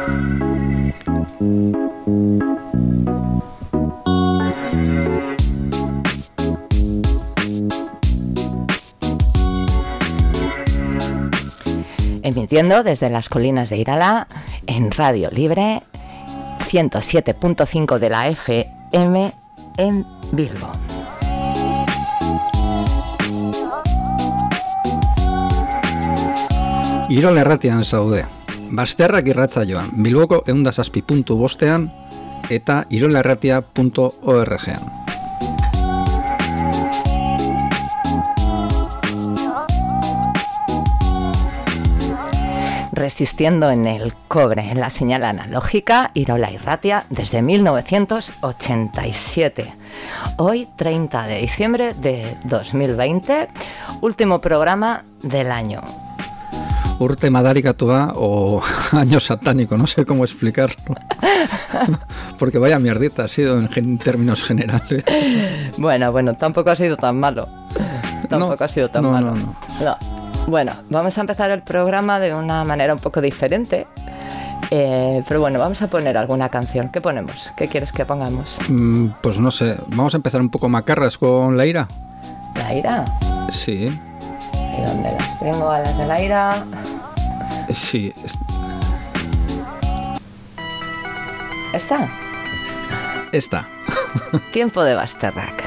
Emitiendo desde las colinas de Irala en Radio Libre 107.5 de la FM en Bilbo. Irola erratian zaude. Basterrak irratsaioan, Bilboko 107.5 eta irolerratia.org-an. Resistiendo en el cobre, en la señal analógica, Irola Irratia desde 1987. Hoy, 30 de diciembre de 2020, último programa del año. Urte madarikatua o año satánico, no sé cómo explicarlo. Porque vaya mierdita ha sido en términos generales. Bueno, tampoco ha sido tan malo. Tampoco ha sido tan malo. No. Bueno, vamos a empezar el programa de una manera un poco diferente. Pero bueno, vamos a poner alguna canción. ¿Qué ponemos? ¿Qué quieres que pongamos? Pues no sé, vamos a empezar un poco macarras con la Ira. ¿La Ira? Sí. ¿Y dónde las tengo a las de la Ira? Sí. ¿Esta? Esta. Tiempo de Basterrak.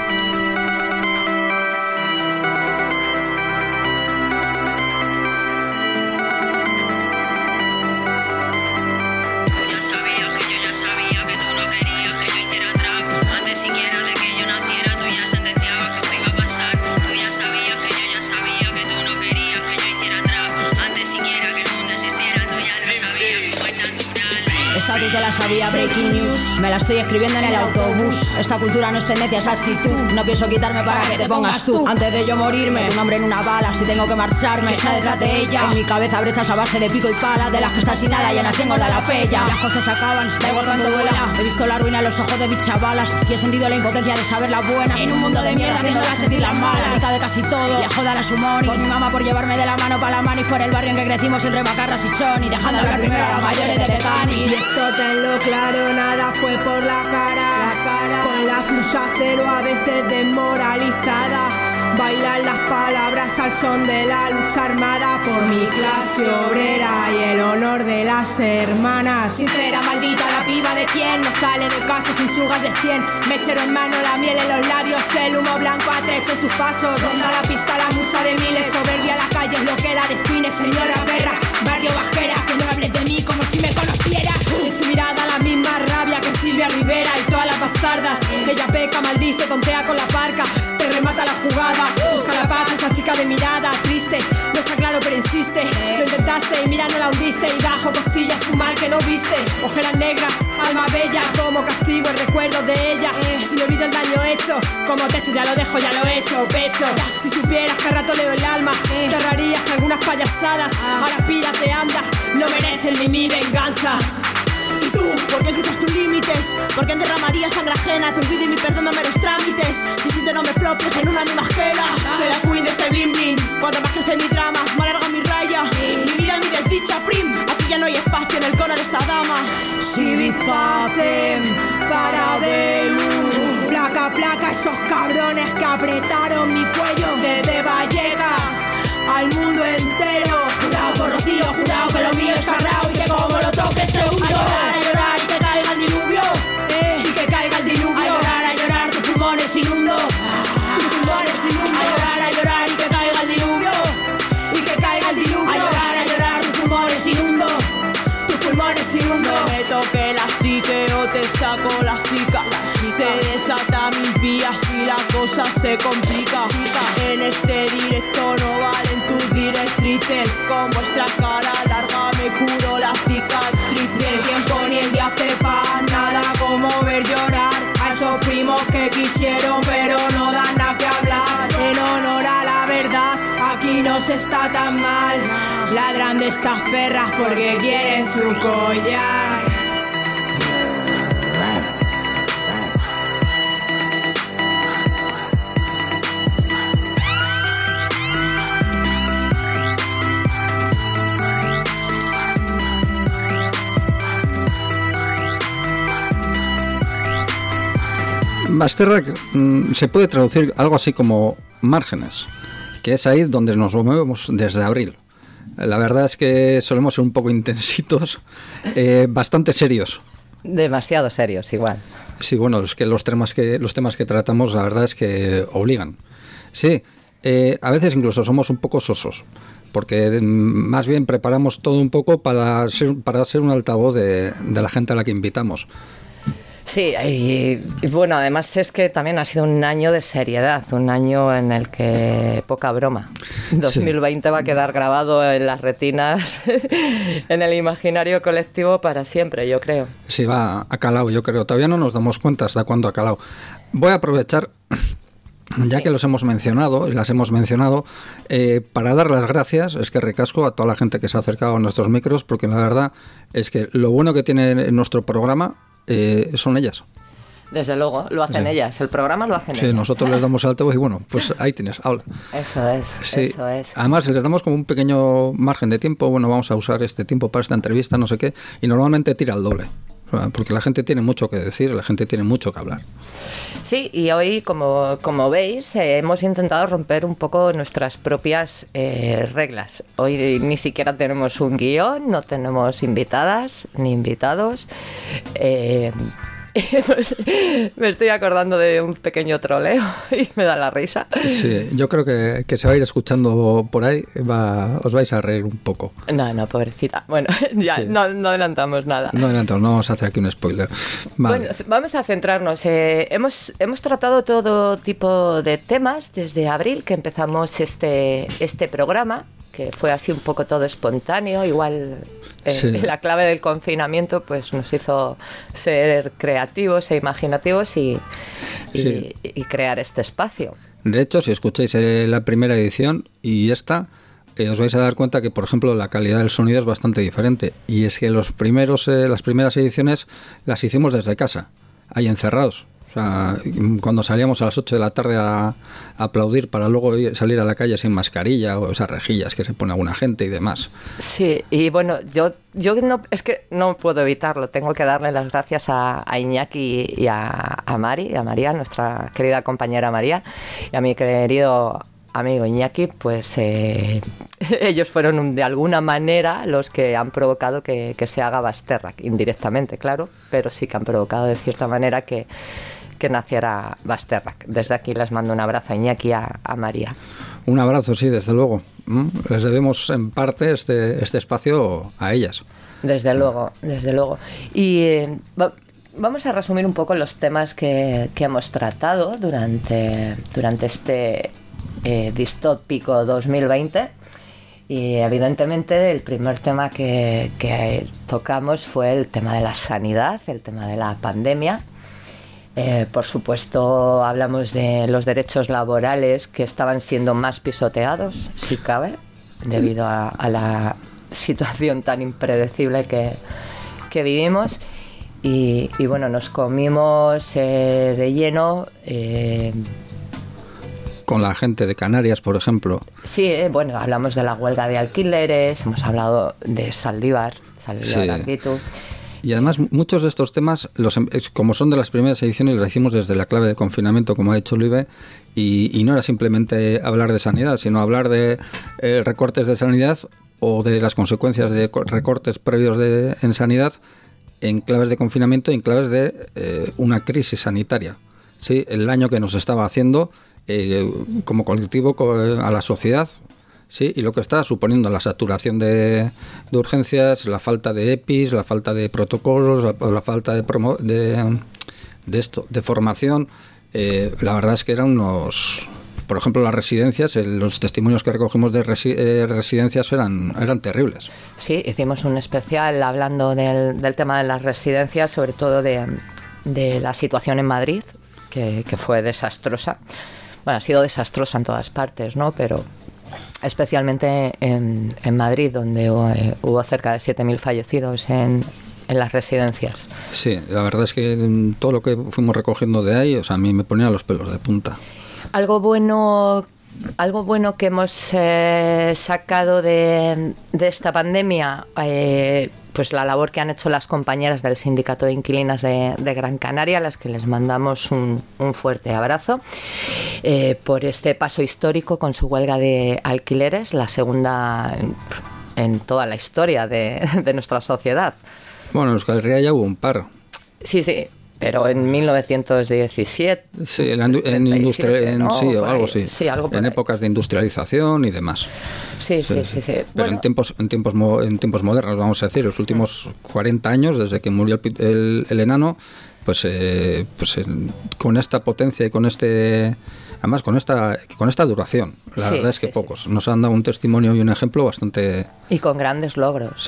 Esta tú te la sabía, breaking news. Me la estoy escribiendo en el autobús. Esta cultura no es tendencia, es actitud. No pienso quitarme para que te pongas tú. Antes de yo morirme, tu nombre en una bala. Si tengo que marcharme, esa detrás de ella. En mi cabeza brechas a base de pico y pala. De las que estás sin nada y aún así engorda la pella. Las cosas se acaban, da igual cuando duela. He visto la ruina en los ojos de mis chavalas y he sentido la impotencia de saber las buenas. En un mundo de mierda haciéndolas sentir las malas. La mitad de casi todo, la joda la sumón. Por mi mamá por llevarme de la mano pa' la mano. Y por el barrio en que crecimos entre macarras y chon. Y dejando hablar primero a las mayores de Tecani. Y esto tenlo claro, nada fue por la cara. Con la cruz a cero a veces desmoralizada. Bailan las palabras al son de la lucha armada por mi clase obrera y el honor de las hermanas. Sincera, maldita la piba de quien no sale de casa sin sugas de 100. Mechero en mano, la miel en los labios, el humo blanco atrecho sus pasos. Ronda la pista, la musa de miles, soberbia la calle es lo que la define. Señora perra, barrio bajera, que no hables de mí como si me conociera. En su mirada la misma rabia que Silvia Rivera y todas las bastardas. Ella peca, maldice, tontea con la parca, te remata la jugada. Busca la paz, esa chica de mirada triste. No está claro pero insiste. Lo intentaste y mira no la hundiste. Y bajo costillas un mal que no viste. Ojeras negras, alma bella. Como castigo el recuerdo de ella. Si no olvido el daño hecho, como techo ya lo dejo, ya lo he hecho. Pecho, si supieras que a rato leo el alma, te ahorrarías algunas payasadas. Ahora pírate, anda, no merecen mi venganza. ¿Y tú? ¿Por qué cruzas tus límites? ¿Por qué derramarías sangre ajena? Te olvido y mi perdón no me los trámites. Diciendo no me propios en una misma ajena. Soy la queen de este bling bling. Cuanto más crece mi drama, más larga mi raya. Mi vida, mi desdicha, prim. Aquí ya no hay espacio en el cono de esta dama. Si vi pacem para velum. Placa, placa, esos cabrones que apretaron mi cuello. Desde Vallecas al mundo entero. Jurado por Rocío, jurado que lo mío es sagrado. Y que como lo toques te hundo. A llorar y que caiga el diluvio. Y que caiga el diluvio. A llorar, tus pulmones inundo. Tus pulmones inundo. A llorar y que caiga el diluvio. Y que caiga el diluvio. A llorar, tus pulmones inundo. Tus pulmones inundo. Me toque la psique o te saco la psica. Se desata mi impía si la cosa se complica. En este directo no valen tus directrices. Con vuestra cara larga me curo la cicatriz. Ni el tiempo ni el día hace pa' nada como ver llorar a esos primos que quisieron pero no dan nada que hablar. En honor a la verdad, aquí no se está tan mal. Ladran de estas perras porque quieren su collar. Basterrak se puede traducir algo así como márgenes, que es ahí donde nos movemos desde abril. La verdad es que solemos ser un poco intensitos, bastante serios. Demasiado serios, igual. Sí, bueno, es que los temas que tratamos, la verdad es que obligan. Sí, a veces incluso somos un poco sosos, porque más bien preparamos todo un poco para ser un altavoz de la gente a la que invitamos. Sí, y bueno, además es que también ha sido un año de seriedad, un año en el que poca broma. 2020 va a quedar grabado en las retinas, en el imaginario colectivo para siempre, yo creo. Sí, va a calao, yo creo. Todavía no nos damos cuenta hasta cuándo ha calao. Voy a aprovechar, ya que los hemos mencionado y las hemos mencionado, para dar las gracias, es que recasco a toda la gente que se ha acercado a nuestros micros, porque la verdad es que lo bueno que tiene nuestro programa son ellas. Desde luego, lo hacen ellas, el programa lo hacen ellas. Sí, nosotros les damos altavoz y bueno, pues ahí tienes, habla. Eso es, sí. Eso es. Además, les damos como un pequeño margen de tiempo, bueno, vamos a usar este tiempo para esta entrevista, no sé qué, y normalmente tira al doble, porque la gente tiene mucho que decir, la gente tiene mucho que hablar. Sí, y hoy, como veis, hemos intentado romper un poco nuestras propias reglas. Hoy ni siquiera tenemos un guión, no tenemos invitadas ni invitados. Pues, me estoy acordando de un pequeño troleo y me da la risa. Sí, yo creo que se va a ir escuchando por ahí, os vais a reír un poco. No, pobrecita. Bueno, ya sí. No adelantamos nada. No vamos a hacer aquí un spoiler. Vale. Bueno, vamos a centrarnos. Hemos tratado todo tipo de temas desde abril que empezamos este programa, que fue así un poco todo espontáneo, igual la clave del confinamiento pues nos hizo ser creativos e imaginativos y crear este espacio. De hecho, si escucháis la primera edición y esta, os vais a dar cuenta que, por ejemplo, la calidad del sonido es bastante diferente, y es que las primeras ediciones las hicimos desde casa, ahí encerrados. O sea, cuando salíamos a las 8 de la tarde a aplaudir para luego salir a la calle sin mascarilla, o esas rejillas que se pone alguna gente y demás. Sí, y bueno, yo no, es que no puedo evitarlo, tengo que darle las gracias a Iñaki y a María, nuestra querida compañera María, y a mi querido amigo Iñaki, pues ellos fueron de alguna manera los que han provocado que se haga Basterrak, indirectamente, claro, pero sí que han provocado de cierta manera que naciera Basterrak. Desde aquí les mando un abrazo a Iñaki y a María. Un abrazo, sí, desde luego. Les debemos en parte este espacio a ellas. Desde luego. Y vamos a resumir un poco los temas que hemos tratado durante este distópico 2020. Y evidentemente el primer tema que tocamos fue el tema de la sanidad, el tema de la pandemia. Por supuesto, hablamos de los derechos laborales que estaban siendo más pisoteados, si cabe, debido a la situación tan impredecible que vivimos. Y bueno, nos comimos de lleno. Con la gente de Canarias, por ejemplo. Sí, bueno, hablamos de la huelga de alquileres, hemos hablado de Saldívar Arbitu. Y además muchos de estos temas, como son de las primeras ediciones, los hicimos desde la clave de confinamiento, como ha dicho Luive, y no era simplemente hablar de sanidad, sino hablar de recortes de sanidad o de las consecuencias de recortes previos en sanidad en claves de confinamiento y en claves de una crisis sanitaria. ¿Sí? El daño que nos estaba haciendo como colectivo a la sociedad. Sí, y lo que está suponiendo la saturación de urgencias, la falta de EPIs, la falta de protocolos, la falta de formación. La verdad es que eran por ejemplo, las residencias, los testimonios que recogimos de residencias eran terribles. Sí, hicimos un especial hablando del tema de las residencias, sobre todo de la situación en Madrid, que fue desastrosa. Bueno, ha sido desastrosa en todas partes, ¿no? Pero especialmente en Madrid, donde hubo cerca de 7.000 fallecidos en las residencias. Sí, la verdad es que todo lo que fuimos recogiendo de ahí, o sea, a mí me ponía los pelos de punta. Algo bueno algo bueno que hemos sacado de esta pandemia, pues la labor que han hecho las compañeras del Sindicato de Inquilinas de Gran Canaria, a las que les mandamos un fuerte abrazo, por este paso histórico con su huelga de alquileres, la segunda en toda la historia de nuestra sociedad. Bueno, en Euskal Herria ya hubo un paro. Sí, pero en 1917. Sí, ¿no? Sí, o algo así. Sí, algo por en ahí. Épocas de industrialización y demás. Sí. Pero bueno, en tiempos modernos, vamos a decir, los últimos 40 años, desde que murió el enano, pues con esta potencia y con además con esta duración, la verdad es que pocos nos han dado un testimonio y un ejemplo bastante, y con grandes logros,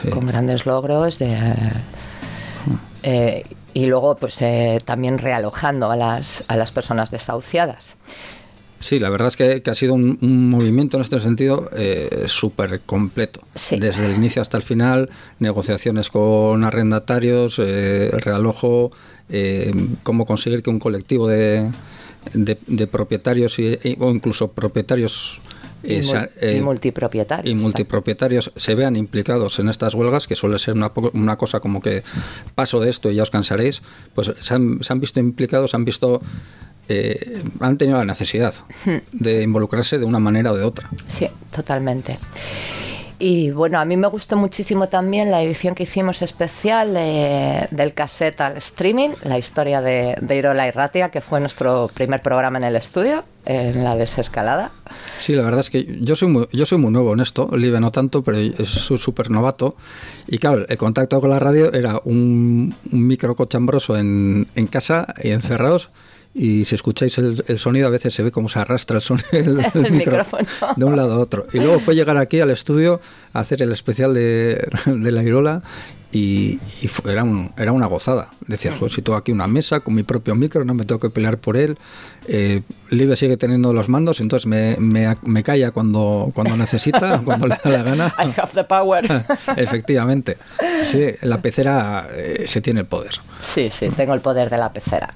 y luego pues también realojando a las personas desahuciadas. Sí, la verdad es que ha sido un movimiento en este sentido súper completo. Sí. Desde el inicio hasta el final, negociaciones con arrendatarios, realojo, cómo conseguir que un colectivo de propietarios o incluso propietarios y multipropietarios. Y multipropietarios se vean implicados en estas huelgas, que suele ser una cosa como que paso de esto y ya os cansaréis, pues se han visto implicados, han tenido la necesidad de involucrarse de una manera o de otra. Sí, totalmente. Y bueno, a mí me gustó muchísimo también la edición que hicimos especial del cassette al streaming, la historia de Irola Irratia, que fue nuestro primer programa en el estudio, en la desescalada. Sí, la verdad es que yo soy muy nuevo en esto, Live no tanto, pero soy súper novato. Y claro, el contacto con la radio era un micro cochambroso en casa y encerrados. Y si escucháis el sonido, a veces se ve cómo se arrastra el micrófono de un lado a otro. Y luego fue llegar aquí al estudio a hacer el especial de la Irola y era una gozada. Decía, pues si tengo aquí una mesa con mi propio micro, no me tengo que pelear por él. Live sigue teniendo los mandos, entonces me calla cuando necesita, cuando le da la gana. I have the power. Efectivamente. Sí, la pecera se tiene el poder. Sí, tengo el poder de la pecera.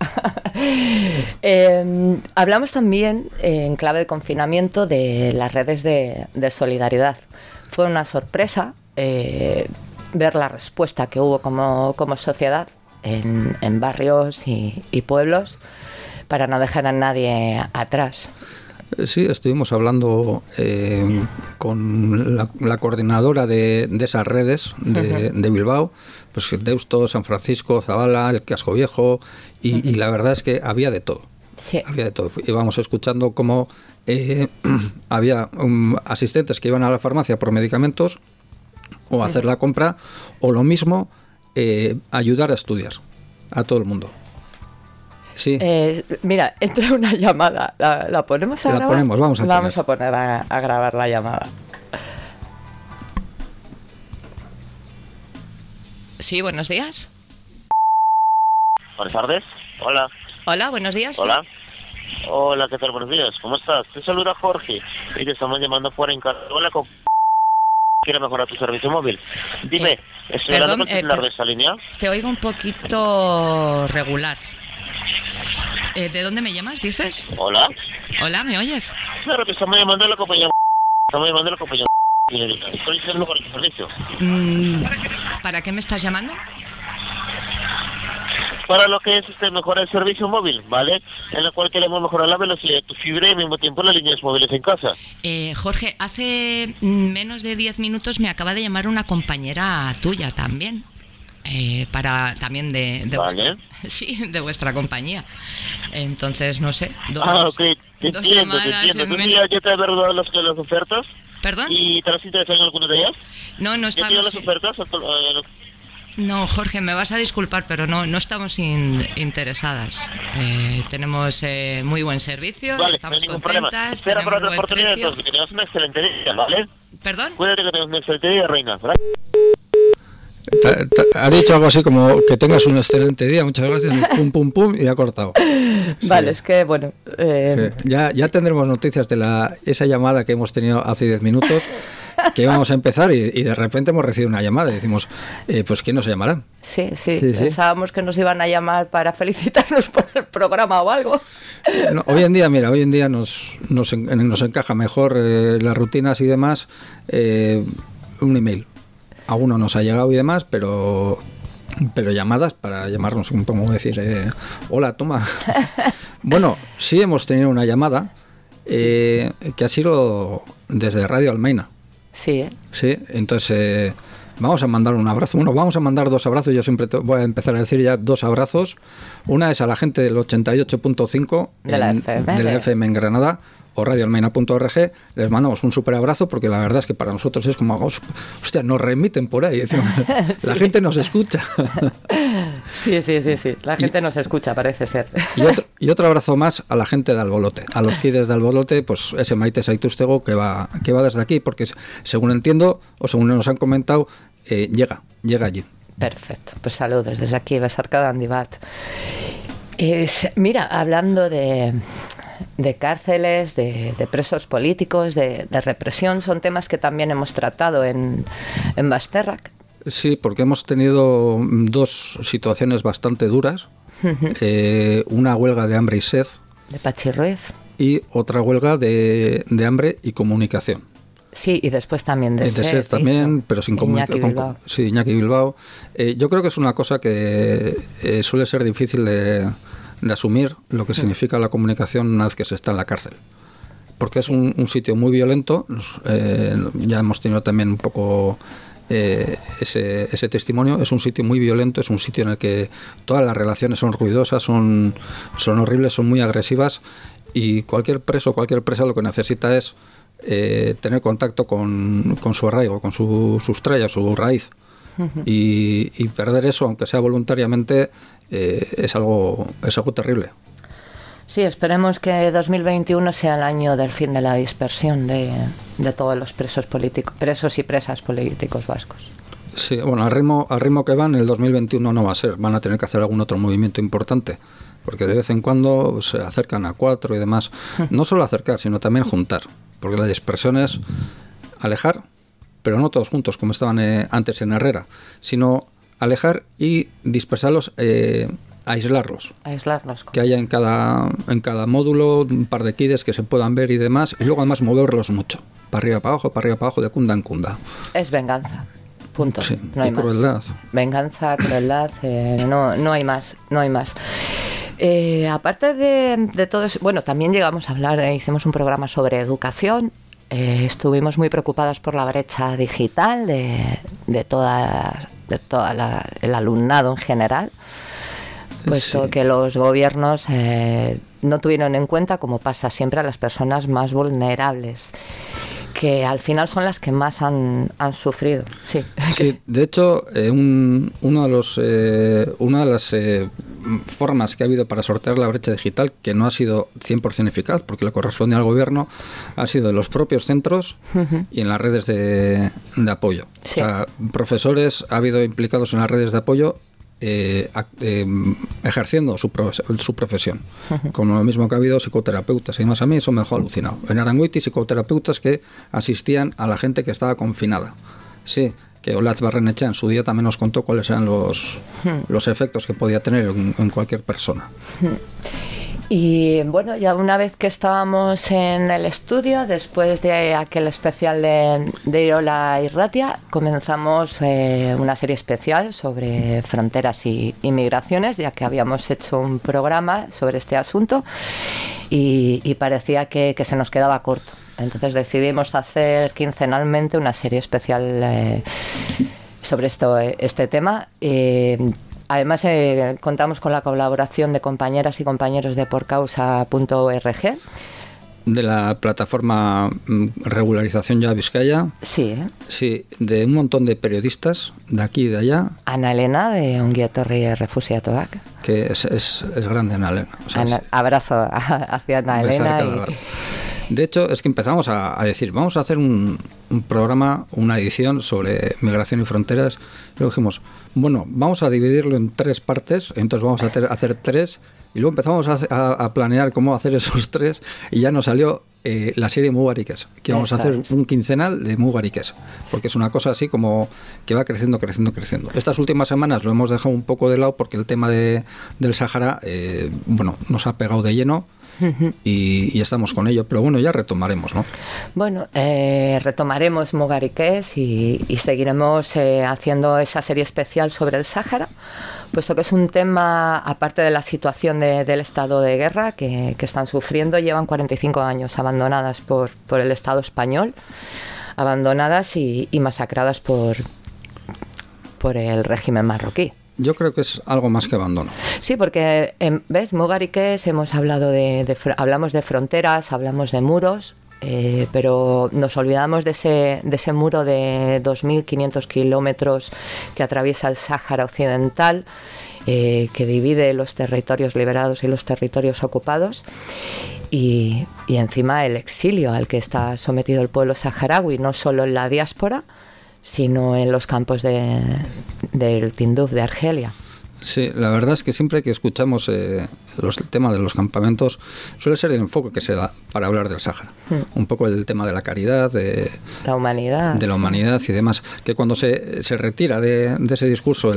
Hablamos también, en clave de confinamiento, de las redes de solidaridad. Fue una sorpresa ver la respuesta que hubo como sociedad en barrios y pueblos para no dejar a nadie atrás. Sí, estuvimos hablando con la coordinadora de esas redes de Bilbao, pues Deusto, San Francisco, Zabala, el Casco Viejo, y la verdad es que había de todo. Sí. Había de todo. Íbamos escuchando cómo había asistentes que iban a la farmacia por medicamentos o a hacer la compra, o lo mismo, ayudar a estudiar a todo el mundo. Sí. Mira, entra una llamada. ¿La ponemos a grabar? Vamos a poner a grabar la llamada. Sí, buenos días. Buenas tardes. Hola. Hola, buenos días. Hola. Hola, ¿qué tal? Buenos días. ¿Cómo estás? Te saluda Jorge y te estamos llamando por encargo. Hola, quiero mejorar tu servicio móvil. Dime, ¿estoy hablando con el titular de esta línea? Te oigo un poquito regular. ¿De dónde me llamas, dices? Hola. Hola, ¿me oyes? Claro, que estamos llamando a la compañía. Estoy diciendo con el servicio. ¿Para qué me estás llamando? Para lo que es mejorar el servicio móvil, ¿vale? En la cual queremos mejorar la velocidad de tu fibra y al mismo tiempo las líneas móviles en casa. Jorge, hace menos de 10 minutos me acaba de llamar una compañera tuya también. Para también de ¿vale? de vuestra compañía. Entonces, no sé. Ok, te entiendo. ¿Ya te he dado las ofertas? ¿Perdón? ¿Y te has interesado en alguna de ellas? No estamos... ¿Ya te dio las ofertas? No, Jorge, me vas a disculpar, pero no estamos interesadas. Tenemos muy buen servicio, vale, estamos no hay contentas. Espera por otra oportunidad, entonces, que tengas una excelente día, ¿vale? ¿Perdón? Cuídate, que tengas una excelente día, reina. ¿Verdad? Ha dicho algo así como que tengas un excelente día, muchas gracias, pum, y ha cortado. Vale, sí. Es que bueno... Ya tendremos noticias de esa llamada que hemos tenido hace 10 minutos que íbamos a empezar y de repente hemos recibido una llamada y decimos, pues ¿quién nos llamará? Sí. Pensábamos que nos iban a llamar para felicitarnos por el programa o algo. No, hoy en día nos encaja mejor las rutinas y demás, un email. Alguno nos ha llegado y demás, pero llamadas para llamarnos, como decir, hola, toma. Bueno, sí hemos tenido una llamada que ha sido desde Radio Almaina. Sí, Sí, entonces vamos a mandar un abrazo. Bueno, vamos a mandar 2 abrazos. Yo siempre voy a empezar a decir ya 2 abrazos. Una es a la gente del 88.5 de la FM en Granada, o radioalmaina.org. Les mandamos un súper abrazo, porque la verdad es que para nosotros es como, hostia, nos remiten por ahí. La gente nos escucha. Sí. La gente nos escucha, parece ser. Y otro abrazo más a la gente de Albolote, a los kids de Albolote, pues ese Maite Saitústego que va desde aquí, porque según entiendo, o según nos han comentado, llega allí. Perfecto, pues saludos desde aquí, Besarkada Handibat. Mira, hablando de cárceles, de presos políticos, de represión, son temas que también hemos tratado en Basterrak. Sí, porque hemos tenido 2 situaciones bastante duras. Una huelga de hambre y sed. De Pachi Ruiz. Y otra huelga de hambre y comunicación. Sí, y después también de sed también, pero sin comunicación. Sí, Iñaki Bilbao. Yo creo que es una cosa que suele ser difícil de asumir, lo que significa la comunicación una vez que se está en la cárcel. Porque es un sitio muy violento. Ya hemos tenido también un poco ese testimonio. Es un sitio muy violento, es un sitio en el que todas las relaciones son ruidosas, son horribles, son muy agresivas, y cualquier preso, cualquier presa lo que necesita es tener contacto con su arraigo, con su sustraya, su raíz. Y perder eso, aunque sea voluntariamente, es algo terrible. Sí, esperemos que 2021 sea el año del fin de la dispersión de todos los presos y presas políticos vascos. Sí, bueno, al ritmo que van, el 2021 no va a ser. Van a tener que hacer algún otro movimiento importante, porque de vez en cuando se acercan a 4 y demás. No solo acercar, sino también juntar, porque la dispersión es alejar, pero no todos juntos, como estaban antes en Herrera, sino alejar y dispersarlos, aislarlos. Que haya en cada módulo un par de kids que se puedan ver y demás, y luego además moverlos mucho, para arriba, para abajo, de cunda en cunda. Es venganza, punto. Sí, no hay crueldad. Más. Venganza, crueldad, no hay más. Aparte de todo eso, bueno, también llegamos a hablar, hicimos un programa sobre educación. Estuvimos muy preocupadas por la brecha digital de toda el alumnado en general, puesto que los gobiernos no tuvieron en cuenta, como pasa siempre, a las personas más vulnerables, que al final son las que más han sufrido. Sí, de hecho, una de las formas que ha habido para sortear la brecha digital, que no ha sido 100% eficaz, porque le corresponde al gobierno, ha sido en los propios centros y en las redes de apoyo. Sí. O sea, profesores ha habido implicados en las redes de apoyo, ejerciendo su profesión, como lo mismo que ha habido psicoterapeutas y demás. A mí eso me dejó alucinado. En Arangoiti, psicoterapeutas que asistían a la gente que estaba confinada. Sí, que Olatz Barrenechea en su día también nos contó cuáles eran los efectos que podía tener en cualquier persona. Y bueno, ya una vez que estábamos en el estudio, después de aquel especial de Irola y Ratia, comenzamos una serie especial sobre fronteras y migraciones, ya que habíamos hecho un programa sobre este asunto y parecía que se nos quedaba corto. Entonces decidimos hacer quincenalmente una serie especial sobre este tema. Además, contamos con la colaboración de compañeras y compañeros de porcausa.org. De la plataforma Regularización Ya Vizcaya. Sí. Sí, de un montón de periodistas de aquí y de allá. Ana Elena, de Ongi Etorri Refusiatuak. Que es grande, Ana Elena. O sea, abrazo hacia Ana Elena. De hecho, es que empezamos a decir, vamos a hacer un un programa, una edición sobre migración y fronteras. Y luego dijimos, bueno, vamos a dividirlo en 3 partes, entonces vamos a hacer 3, y luego empezamos a planear cómo hacer esos 3, y ya nos salió la serie Mubarakes, que vamos a hacer un quincenal de Mubarakes, porque es una cosa así como que va creciendo. Estas últimas semanas lo hemos dejado un poco de lado porque el tema del Sáhara, nos ha pegado de lleno. Y estamos con ello, pero bueno, ya retomaremos, ¿no? Bueno, retomaremos Mubarakes y seguiremos haciendo esa serie especial sobre el Sáhara, puesto que es un tema, aparte de la situación del estado de guerra que están sufriendo, llevan 45 años abandonadas por el Estado español, abandonadas y masacradas por el régimen marroquí. Yo creo que es algo más que abandono. Sí, porque, ¿ves? Mubarakes, hemos hablado hablamos de fronteras, hablamos de muros, pero nos olvidamos de ese muro de 2.500 kilómetros que atraviesa el Sáhara Occidental, que divide los territorios liberados y los territorios ocupados, y encima el exilio al que está sometido el pueblo saharaui, no solo en la diáspora, sino en los campos del Tinduf de Argelia. Sí, la verdad es que siempre que escuchamos el tema de los campamentos suele ser el enfoque que se da para hablar del Sáhara. Un poco el tema de la caridad, de la humanidad y demás. Que cuando se retira de ese discurso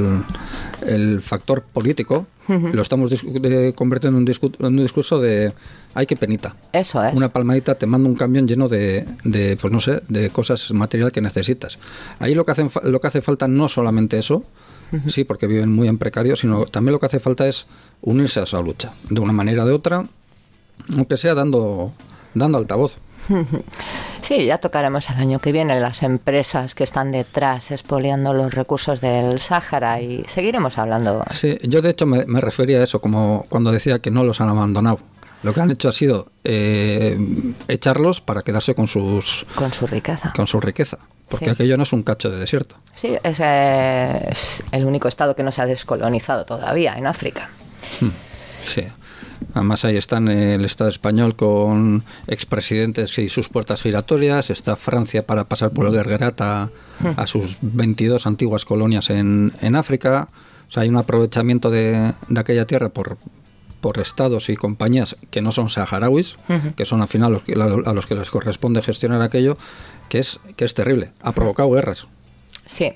el factor político, lo estamos convirtiendo en un discurso de ¡ay, qué penita! Eso es. Una palmadita te manda un camión lleno de cosas material que necesitas. Ahí lo que hace falta no solamente eso, sí, porque viven muy en precario, sino también lo que hace falta es unirse a esa lucha, de una manera o de otra, aunque sea dando altavoz. Sí, ya tocaremos el año que viene las empresas que están detrás expoliando los recursos del Sáhara y seguiremos hablando. Sí, yo de hecho me refería a eso, como cuando decía que no los han abandonado. Lo que han hecho ha sido echarlos para quedarse con su riqueza. Con su riqueza, porque aquello no es un cacho de desierto. Sí, es el único estado que no se ha descolonizado todavía en África. Sí. Además ahí están el Estado español con expresidentes y sus puertas giratorias, está Francia para pasar por el Guerguerat a sus 22 antiguas colonias en África. O sea, hay un aprovechamiento de aquella tierra por estados y compañías que no son saharauis, que son al final a los que les corresponde gestionar aquello, que es terrible. Ha provocado guerras. Sí.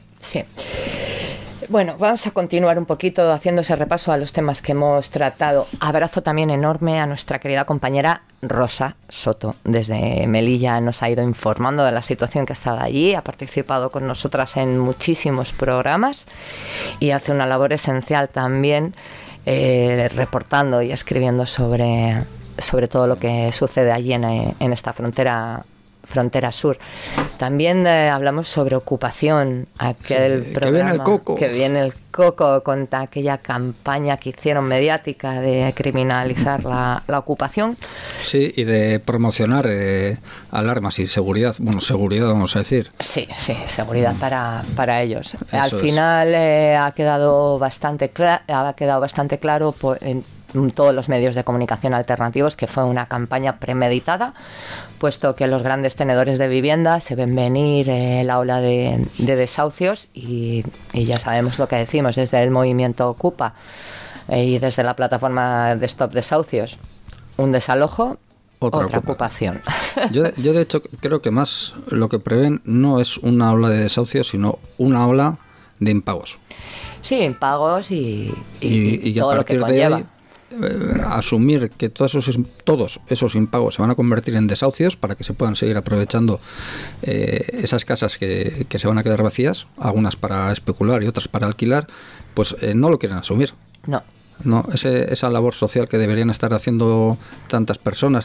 Bueno, vamos a continuar un poquito haciendo ese repaso a los temas que hemos tratado. Abrazo también enorme a nuestra querida compañera Rosa Soto. Desde Melilla nos ha ido informando de la situación que ha estado allí, ha participado con nosotras en muchísimos programas y hace una labor esencial también reportando y escribiendo sobre todo lo que sucede allí en esta frontera sur. También hablamos sobre ocupación, aquel programa que viene el coco con aquella campaña que hicieron mediática de criminalizar la ocupación. Sí, y de promocionar alarmas y seguridad. Bueno, seguridad vamos a decir. Sí, seguridad para ellos. Al final ha quedado bastante claro en todos los medios de comunicación alternativos que fue una campaña premeditada, puesto que los grandes tenedores de vivienda se ven venir la ola de desahucios y ya sabemos lo que decimos desde el movimiento Ocupa y desde la plataforma de Stop Desahucios: un desalojo, otra ocupación. Yo de hecho creo que más lo que prevén no es una ola de desahucios, sino una ola de impagos. Sí, impagos y todo lo que conlleva. Asumir que todos esos impagos se van a convertir en desahucios para que se puedan seguir aprovechando esas casas que se van a quedar vacías, algunas para especular y otras para alquilar, pues no lo quieren asumir. No, esa labor social que deberían estar haciendo tantas personas,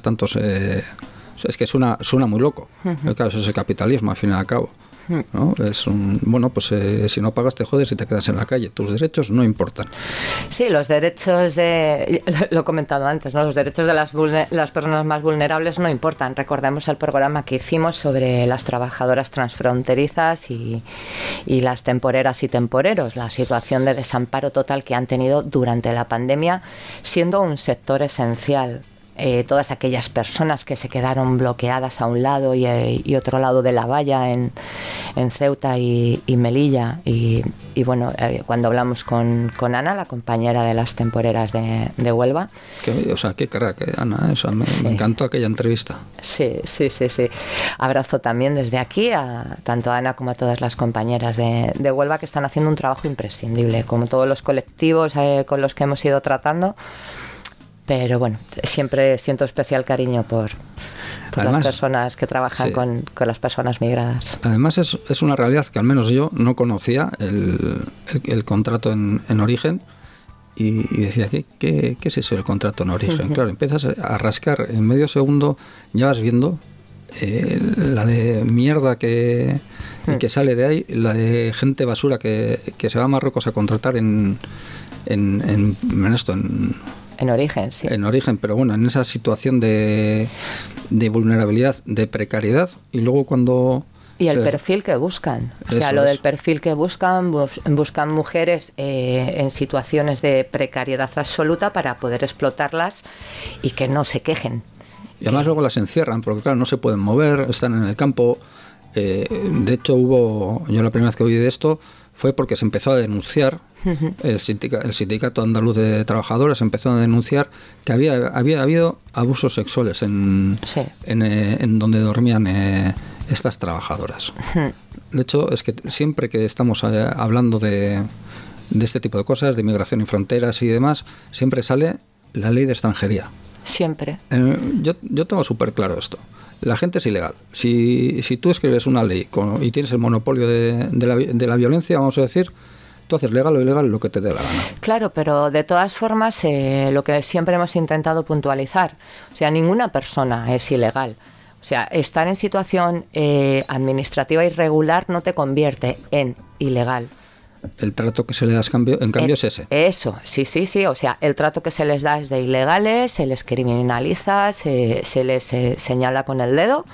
es que suena muy loco. Claro, eso es el capitalismo al fin y al cabo, ¿no? Es si no pagas te jodes y te quedas en la calle. Tus derechos no importan. Sí, los derechos lo he comentado antes, ¿no? Los derechos de las personas más vulnerables no importan. Recordemos el programa que hicimos sobre las trabajadoras transfronterizas y las temporeras y temporeros, la situación de desamparo total que han tenido durante la pandemia, siendo un sector esencial todas aquellas personas que se quedaron bloqueadas a un lado y otro lado de la valla en Ceuta y Melilla. Y bueno, cuando hablamos con Ana, la compañera de las temporeras de Huelva. Qué crack, Ana, me encantó aquella entrevista. Sí. Abrazo también desde aquí tanto a Ana como a todas las compañeras de Huelva, que están haciendo un trabajo imprescindible, como todos los colectivos con los que hemos ido tratando. Pero bueno, siempre siento especial cariño por además, las personas que trabajan con las personas migradas. Además es una realidad que al menos yo no conocía el contrato en origen y decía, ¿qué es eso el contrato en origen? Claro, empiezas a rascar, en medio segundo ya vas viendo la de mierda que sale de ahí, la de gente basura que se va a Marruecos a contratar en origen, sí. En origen, pero bueno, en esa situación de vulnerabilidad, de precariedad, y luego cuando... Y el perfil que buscan. O sea, lo del perfil que buscan mujeres en situaciones de precariedad absoluta para poder explotarlas y que no se quejen. Y además luego las encierran, porque claro, no se pueden mover, están en el campo. De hecho, yo la primera vez que oí de esto fue porque se empezó a denunciar, el sindicato andaluz de trabajadores empezó a denunciar que había habido abusos sexuales en donde dormían estas trabajadoras. De hecho, es que siempre que estamos hablando de este tipo de cosas, de inmigración y fronteras y demás, siempre sale la ley de extranjería. Siempre. Yo tengo súper claro esto. La gente es ilegal. Si tú escribes una ley y tienes el monopolio de la violencia, vamos a decir, tú haces legal o ilegal lo que te dé la gana. Claro, pero de todas formas, lo que siempre hemos intentado puntualizar, o sea, ninguna persona es ilegal. O sea, estar en situación administrativa irregular no te convierte en ilegal. El trato que se le da en cambio es ese. Eso, sí. O sea, el trato que se les da es de ilegales, se les criminaliza, se les señala con el dedo,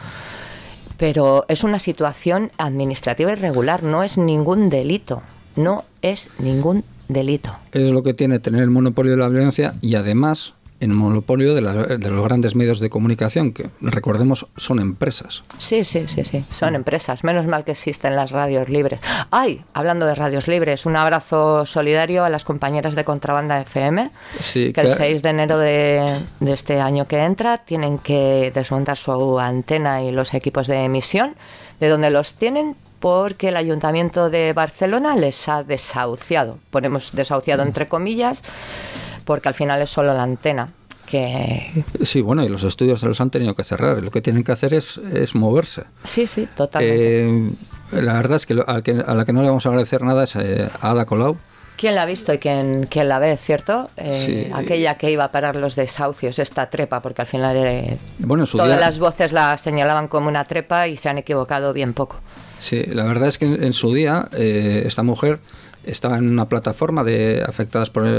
pero es una situación administrativa irregular, no es ningún delito. No es ningún delito. Es lo que tiene tener el monopolio de la violencia y además el monopolio de los grandes medios de comunicación, que recordemos son empresas. Sí, son empresas. Menos mal que existen las radios libres. ¡Ay! Hablando de radios libres, un abrazo solidario a las compañeras de Contrabanda FM, que el 6 de enero de este año que entra tienen que desmontar su antena y los equipos de emisión, de donde los tienen, porque el Ayuntamiento de Barcelona les ha desahuciado. Ponemos desahuciado entre comillas, porque al final es solo la antena. Sí, bueno, y los estudios se los han tenido que cerrar. Lo que tienen que hacer es moverse. Sí, totalmente. La verdad es que a la que no le vamos a agradecer nada es a Ada Colau. ¿Quién la ha visto y quién la ve, cierto? Sí. Aquella que iba a parar los desahucios, esta trepa, porque al final todas las voces la señalaban como una trepa y se han equivocado bien poco. Sí, la verdad es que en su día esta mujer estaba en una plataforma de afectadas por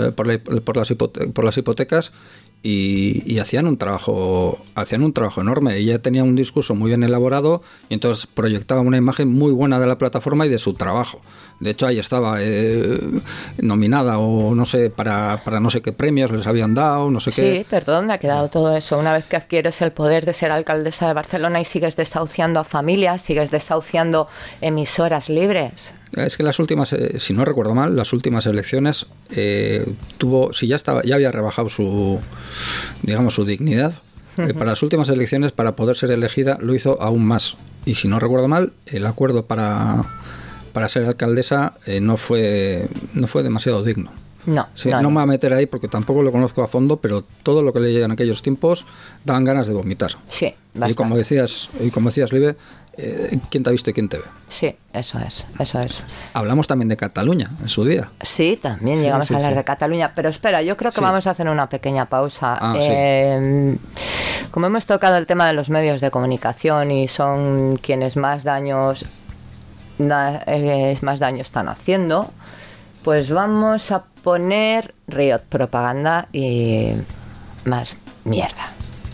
las hipotecas y hacían un trabajo enorme. Ella tenía un discurso muy bien elaborado y entonces proyectaba una imagen muy buena de la plataforma y de su trabajo. De hecho, ahí estaba nominada o no sé para no sé qué premios les habían dado, no sé qué. Sí, perdón, ha quedado todo eso. Una vez que adquieres el poder de ser alcaldesa de Barcelona y sigues desahuciando a familias, sigues desahuciando emisoras libres. Es que las últimas, si no recuerdo mal, las últimas elecciones ya había rebajado su dignidad. Para las últimas elecciones, para poder ser elegida, lo hizo aún más. Y si no recuerdo mal, el acuerdo para ser alcaldesa no fue demasiado digno. No me voy a meter ahí porque tampoco lo conozco a fondo, pero todo lo que leía en aquellos tiempos daban ganas de vomitar. Sí, bastante. Y como decías, Libe, ¿quién te ha visto y quién te ve? Sí, eso es. Hablamos también de Cataluña en su día. Sí, también llegamos a hablar de Cataluña, pero espera, yo creo que vamos a hacer una pequeña pausa. Como hemos tocado el tema de los medios de comunicación y son quienes más daño están haciendo, pues vamos a poner Riot Propaganda y más mierda.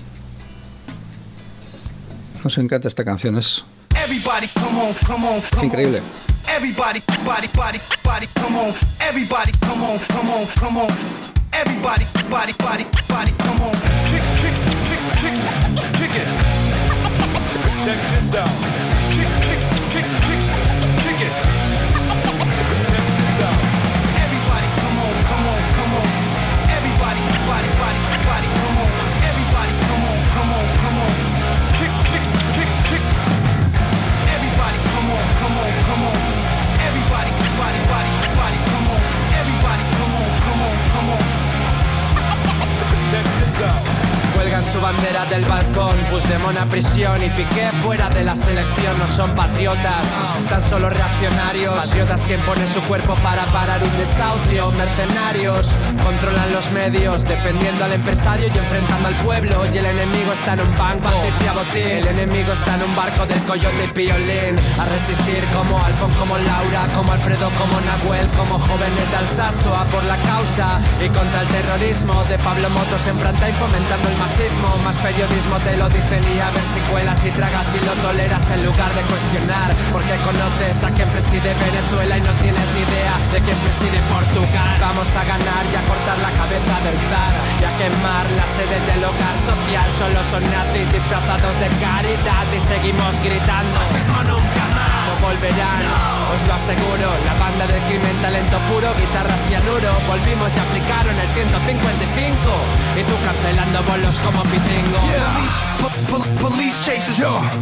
Nos encanta esta canción, es increíble. Everybody, body, come on. Everybody, come on. Everybody, body, come on. Cuelgan su bandera del balcón, Puigdemont a prisión y Piqué fuera de la selección. No son patriotas, tan solo reaccionarios. Patriotas que imponen su cuerpo para parar un desahucio. Mercenarios, controlan los medios, defendiendo al empresario y enfrentando al pueblo. Y el enemigo está en un banco, Patricia Botín. El enemigo está en un barco del Coyote y Piolín. A resistir como Alfon, como Laura, como Alfredo, como Nahuel, como jóvenes de Alsaso. A por la causa y contra el terrorismo de Pablo Motos en Pranta y fomentando el machismo. Más periodismo te lo dicen y a ver si cuelas y tragas y lo toleras en lugar de cuestionar. Porque conoces a quien preside Venezuela y no tienes ni idea de quién preside Portugal. Vamos a ganar y a cortar la cabeza del zar y a quemar la sede del hogar social. Solo son nazis disfrazados de caridad y seguimos gritando fascismo nunca más. No volverán, os lo aseguro. La banda del crimen, talento puro, guitarras cianuro. Volvimos y aplicaron el 155 y tú cancelando bolos como Pitingo. Police chases,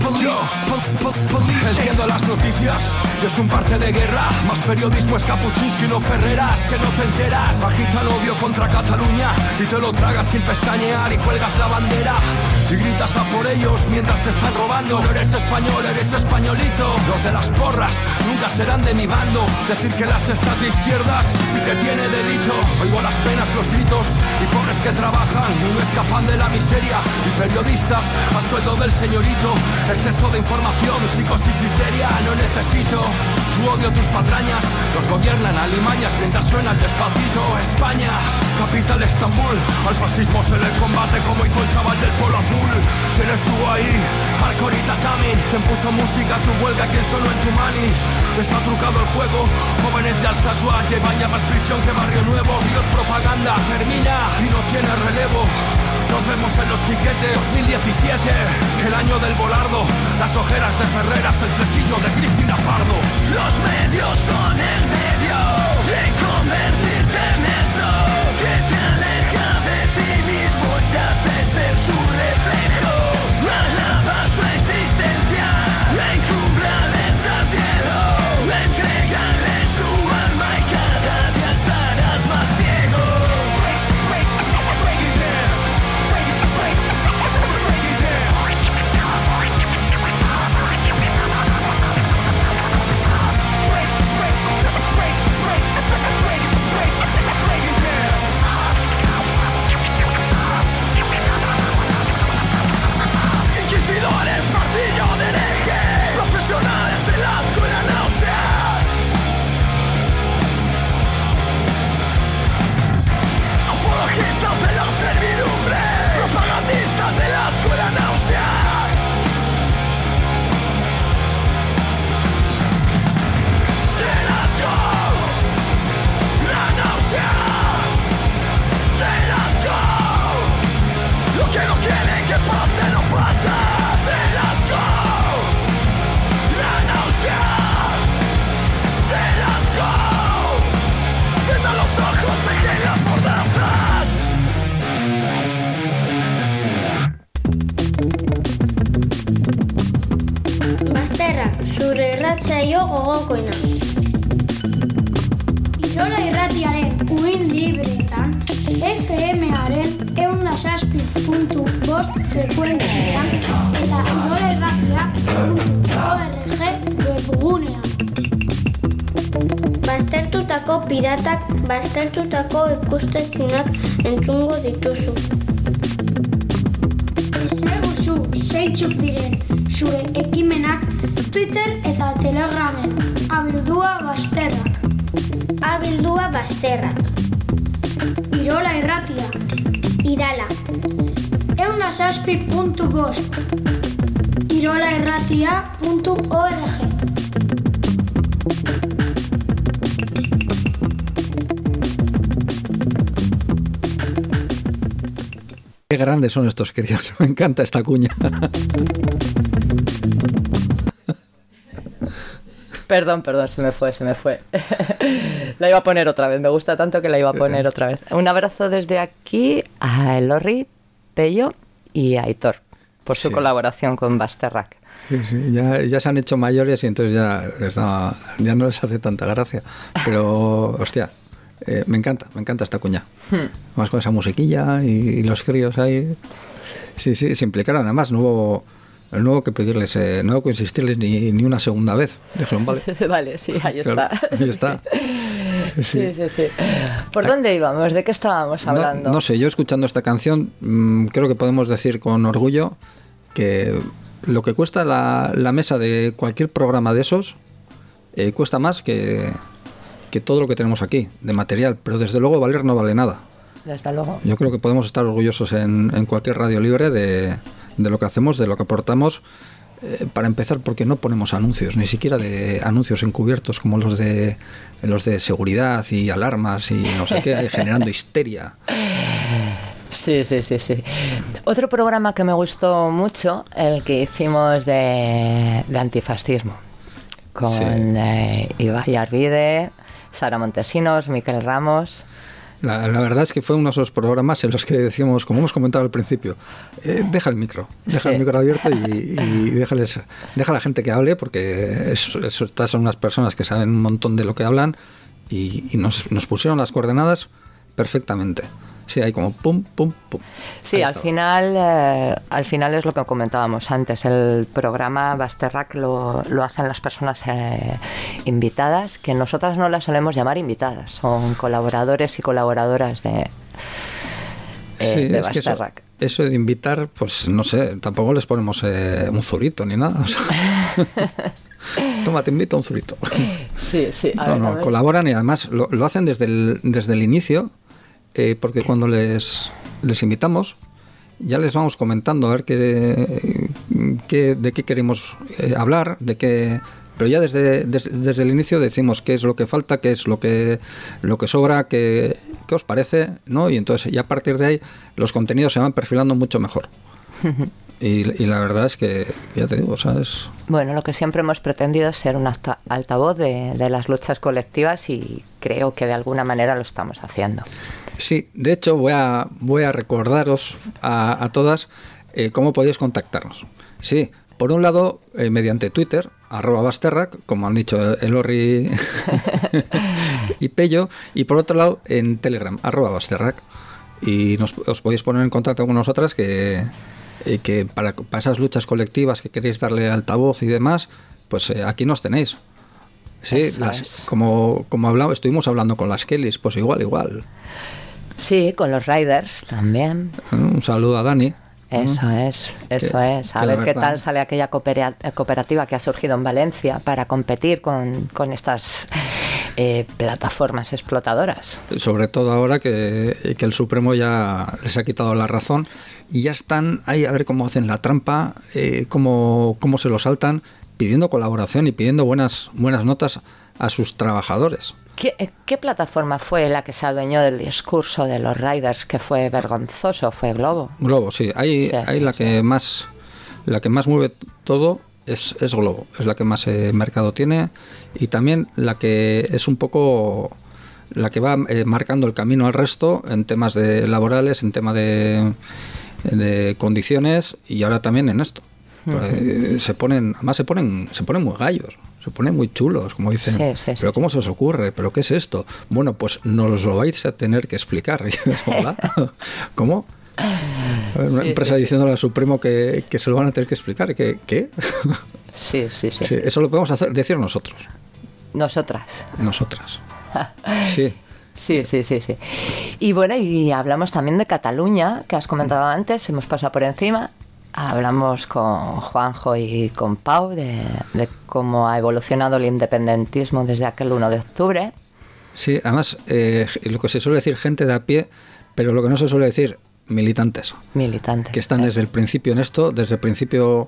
enciendo las noticias y es un parte de guerra. Más periodismo es Kapuczynski, no Ferreras. Que no te enteras, agitan odio contra Cataluña y te lo tragas sin pestañear y cuelgas la bandera y gritas a por ellos mientras te están robando. No eres español, eres españolito. Los de las porras nunca serán de mi bando. Decir que las estás de izquierdas sí que tiene delito. Oigo las penas, los gritos y pobres que trabajan y no escapan de la miseria. Y periodistas a sueldo del señorito. Exceso de información, psicosis, histeria. No necesito tu odio, tus patrañas. Los gobiernan alimañas mientras suena el Despacito. España, capital Estambul. Al fascismo se le combate como hizo el chaval del Polo Azul. Tienes tú ahí, hardcore y tatami. Quien puso música a tu huelga, quien sonó en tu mani. Está trucado el juego, jóvenes de Alsasua llevan ya más prisión que Barrio Nuevo. Dios propaganda, termina y no tiene relevo. Nos vemos en los piquetes. 2017, el año del volardo. Las ojeras de Ferreras, el flequillo de Cristina Pardo. Los medios son el medio de convertirte en eso que te aleja de ti mismo y te hace ser su reflejo. Alaba su existencia, encumbrales al cielo. Entregales tu alma y cada día estarás más ciego. Inquisidores, martillo de hereje, profesionales de la escuela náusea. Apologistas de la servidumbre, propagandistas de la escuela náusea. Del asco, la náusea. Del asco, lo que no quieren que pase no pasa. Del asco, la náusea. Del asco, venda los ojos, dejen las mordazas. Bazterrak, zure irratsaio gogokoena. Irola irratiaren uin libretan, FM-aren 106.5 frekuentzian eta irolairratia.org webgunean. Baztertutako piratak, baztertutako ikustezinak entzungo dituzu. Ezaguzu zeintzuk diren zure ekimenak Twitter eta Telegramen. Abildua Bazterrak. Abildua Bazterrak. Irola irratia. Irala. 106.5 irolairratia.org. Qué grandes son estos críos. Me encanta esta cuña. Perdón, se me fue. La iba a poner otra vez, me gusta tanto que la iba a poner otra vez. Un abrazo desde aquí a Elorri, Pello y a Aitor por su colaboración con Basterrak. Sí, ya se han hecho mayores y entonces ya no les hace tanta gracia. Pero, hostia, me encanta esta cuña. Más con esa musiquilla y los críos ahí. Sí, se implicaron. Además, no hubo que pedirles, no hubo que insistirles ni una segunda vez. Dijeron, vale. Vale, sí, ahí está. Ahí está. Sí. ¿Por dónde íbamos? ¿De qué estábamos hablando? No sé, yo escuchando esta canción creo que podemos decir con orgullo que lo que cuesta la mesa de cualquier programa de esos cuesta más que todo lo que tenemos aquí de material, pero desde luego valer no vale nada. Desde luego. Yo creo que podemos estar orgullosos en cualquier radio libre de lo que hacemos, de lo que aportamos. Para empezar, porque no ponemos anuncios, ni siquiera de anuncios encubiertos como los de seguridad y alarmas y no sé qué, generando histeria. Sí. Otro programa que me gustó mucho, el que hicimos de antifascismo, con Ibai Arvide, Sara Montesinos, Miquel Ramos. La verdad es que fue uno de esos programas en los que decíamos, como hemos comentado al principio, deja el micro abierto y deja a la gente que hable, porque estas son unas personas que saben un montón de lo que hablan y nos pusieron las coordenadas perfectamente. Sí, hay como pum. Sí, al final es lo que comentábamos antes. El programa Basterrak lo hacen las personas invitadas, que nosotras no las solemos llamar invitadas, son colaboradores y colaboradoras de Basterrak. Eso de invitar, pues no sé, tampoco les ponemos un zurito ni nada. O sea, toma, te invito a un zurito. Sí. No, colaboran y además lo hacen desde el inicio. Porque cuando les invitamos ya les vamos comentando a ver de qué queremos hablar, pero ya desde el inicio decimos qué es lo que falta, qué es lo que sobra, qué os parece, ¿no? Y entonces ya a partir de ahí los contenidos se van perfilando mucho mejor. Y la verdad es que, ya te digo, ¿sabes? Bueno, lo que siempre hemos pretendido es ser un altavoz de las luchas colectivas y creo que de alguna manera lo estamos haciendo. Sí, de hecho voy a recordaros a todas cómo podéis contactarnos. Sí, por un lado mediante Twitter, @Basterrak, como han dicho Elorri y Pello, y por otro lado en Telegram, @Basterrak, y os podéis poner en contacto con nosotras que para esas luchas colectivas que queréis darle altavoz y demás, pues aquí nos tenéis. Sí, como estuvimos hablando con las Kellys, pues igual. Sí, con los Riders también. Un saludo a Dani. Eso es. A ver qué tal sale aquella cooperativa que ha surgido en Valencia para competir con estas plataformas explotadoras. Sobre todo ahora que el Supremo ya les ha quitado la razón y ya están ahí a ver cómo hacen la trampa, cómo se lo saltan, pidiendo colaboración y pidiendo buenas notas a sus trabajadores. ¿Qué plataforma fue la que se adueñó del discurso de los Riders que fue vergonzoso? ¿Fue Globo? Globo, sí. Ahí la que más mueve todo es Globo. Es la que más mercado tiene y también la que es un poco la que va marcando el camino al resto en temas laborales, en tema de condiciones y ahora también en esto. Se ponen muy gallos, se ponen muy chulos, como dicen. Pero ¿cómo se os ocurre? ¿Pero qué es esto? Bueno, pues nos lo vais a tener que explicar. Hola, ¿cómo? Una empresa diciéndole al Supremo que se lo van a tener que explicar. ¿Qué? Sí. Eso lo podemos decir nosotros. Nosotras. Sí. Sí. Y bueno, y hablamos también de Cataluña, que has comentado antes, hemos pasado por encima. Hablamos con Juanjo y con Pau de cómo ha evolucionado el independentismo desde aquel 1 de octubre. Sí, además, lo que se suele decir gente de a pie, pero lo que no se suele decir militantes. Que están desde el principio en esto, desde el principio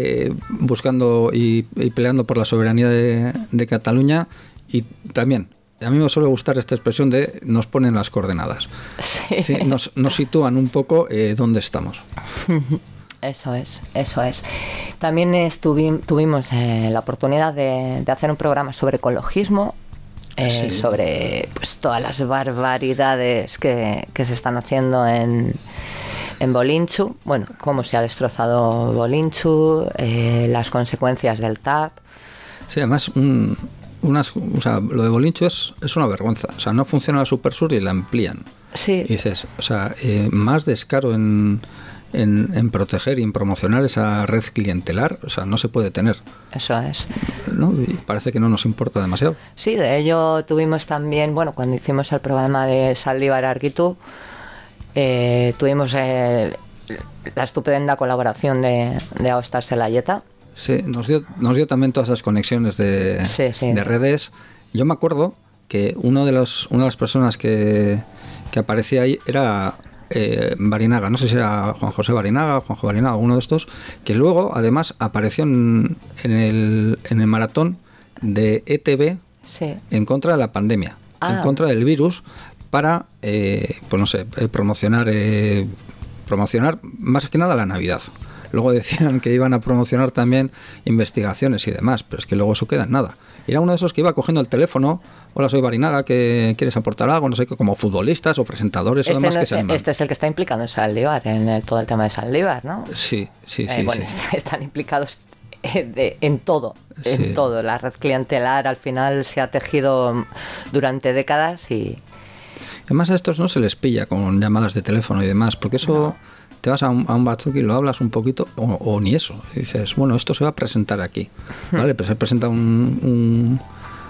buscando y peleando por la soberanía de Cataluña y también a mí me suele gustar esta expresión de nos ponen las coordenadas. Sí. Sí, nos sitúan un poco dónde estamos. Eso es. También tuvimos la oportunidad de hacer un programa sobre ecologismo, sí, sobre pues todas las barbaridades que se están haciendo en Bolintxu, bueno, cómo se ha destrozado Bolintxu, las consecuencias del TAP. Sí, además o sea, lo de Bolintxu es una vergüenza. O sea, no funciona la Supersur y la amplían. Sí. Y dices, o sea, más descaro en proteger y en promocionar esa red clientelar, o sea, no se puede tener. Eso es. ¿No? Y parece que no nos importa demasiado. Sí, de ello tuvimos también, bueno, cuando hicimos el programa de Zaldibar Argitu, tuvimos la estupenda colaboración de Aostar Zelayeta. Sí, nos dio también todas esas conexiones de redes. Yo me acuerdo que una de las personas que aparecía ahí era Barinaga, no sé si era Juan José Barinaga, uno de estos, que luego además apareció en el maratón de ETV en contra de la pandemia, en contra del virus, para pues no sé, promocionar más que nada la Navidad. Luego decían que iban a promocionar también investigaciones y demás, pero es que luego eso queda en nada. Era uno de esos que iba cogiendo el teléfono: hola, soy Barinaga, ¿que quieres aportar algo? No sé, como futbolistas o presentadores o demás que se animan. Este es el que está implicado en Zaldibar, en todo el tema de Zaldibar, ¿no? Sí. Bueno, sí. Están implicados en todo. La red clientelar al final se ha tejido durante décadas y... Además a estos no se les pilla con llamadas de teléfono y demás, porque eso... No. Te vas a un bazooki y lo hablas un poquito, o ni eso. Y dices, bueno, esto se va a presentar aquí, ¿vale? Pues se presenta una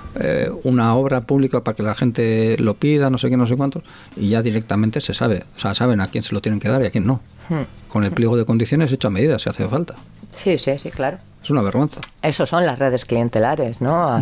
obra pública para que la gente lo pida, no sé qué, no sé cuántos, y ya directamente se sabe. O sea, saben a quién se lo tienen que dar y a quién no. Con el pliego de condiciones hecho a medida, si hace falta. Sí, claro. Es una vergüenza. Eso son las redes clientelares, ¿no?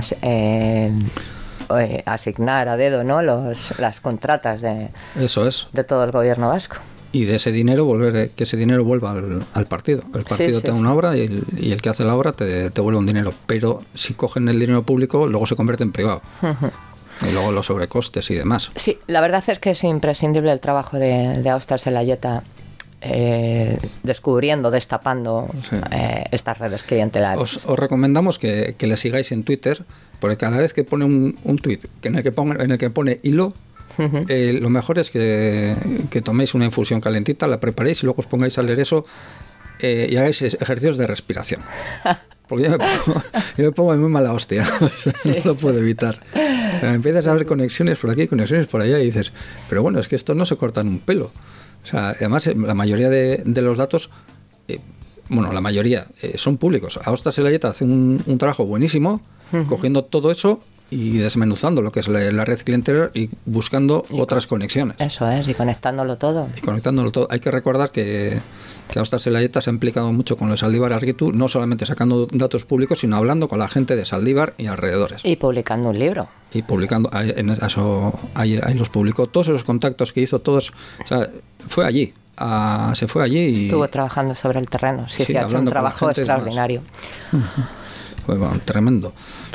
Asignar a dedo, ¿no? Las contratas de todo el gobierno vasco. Y de ese dinero que ese dinero vuelva al partido. El partido te da una obra y el que hace la obra te vuelve un dinero. Pero si cogen el dinero público, luego se convierte en privado. Y luego los sobrecostes y demás. Sí, la verdad es que es imprescindible el trabajo de Aostar Zelayeta descubriendo, destapando estas redes clientelares. Os recomendamos que le sigáis en Twitter, porque cada vez que pone un tuit en el que pone hilo, lo mejor es que toméis una infusión calentita, la preparéis y luego os pongáis a leer eso y hagáis ejercicios de respiración. Porque yo me pongo de muy mala hostia. No lo puedo evitar. Empiezas a ver conexiones por aquí, conexiones por allá y dices, pero bueno, es que estos no se cortan un pelo. O sea, además la mayoría de los datos, la mayoría son públicos. Aostar Zelayeta hace un trabajo buenísimo cogiendo todo eso y desmenuzando lo que es la red clientelar y buscando otras conexiones. Eso es, y conectándolo todo. Hay que recordar que Aostar Zelayeta se ha implicado mucho con los Zaldibar Argitu, no solamente sacando datos públicos, sino hablando con la gente de Zaldibar y alrededores. Y publicando un libro. Y publicando, ahí los publicó, todos esos contactos que hizo, todos, o sea, fue allí. Se fue allí y... Estuvo trabajando sobre el terreno, sí, ha hecho un trabajo extraordinario. Pues bueno, tremendo.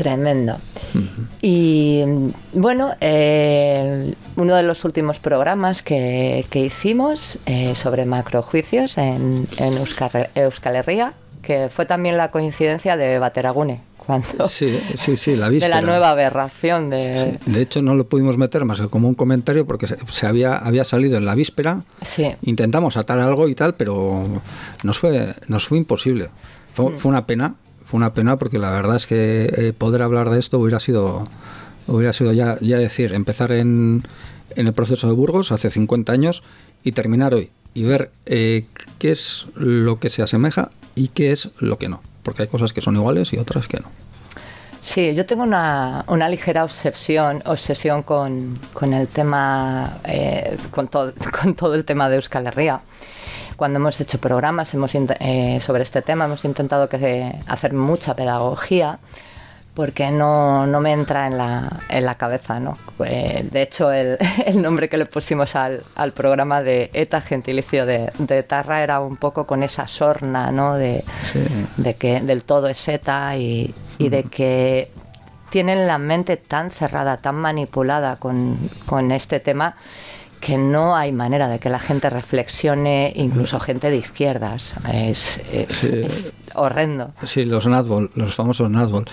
Y bueno, uno de los últimos programas que hicimos sobre macrojuicios en Euskal Herria, que fue también la coincidencia de Bateragune. Cuando sí, la víspera. De la nueva aberración de... Sí. De hecho, no lo pudimos meter más que como un comentario porque se había salido en la víspera. Sí. Intentamos atar algo y tal, pero nos fue imposible. Fue una pena. Fue una pena porque la verdad es que poder hablar de esto hubiera sido ya decir, empezar en el proceso de Burgos hace 50 años y terminar hoy y ver qué es lo que se asemeja y qué es lo que no, porque hay cosas que son iguales y otras que no. Sí, yo tengo una ligera obsesión con el tema, con todo el tema de Euskal Herria. Cuando hemos hecho programas sobre este tema, hemos intentado hacer mucha pedagogía, porque no me entra en la cabeza, ¿no? De hecho, el nombre que le pusimos al programa de ETA, gentilicio de etarra, era un poco con esa sorna, ¿no? De que del todo es ETA y de que tienen la mente tan cerrada, tan manipulada con este tema, que no hay manera de que la gente reflexione, incluso gente de izquierdas. Es horrendo. Sí, los famosos nutball.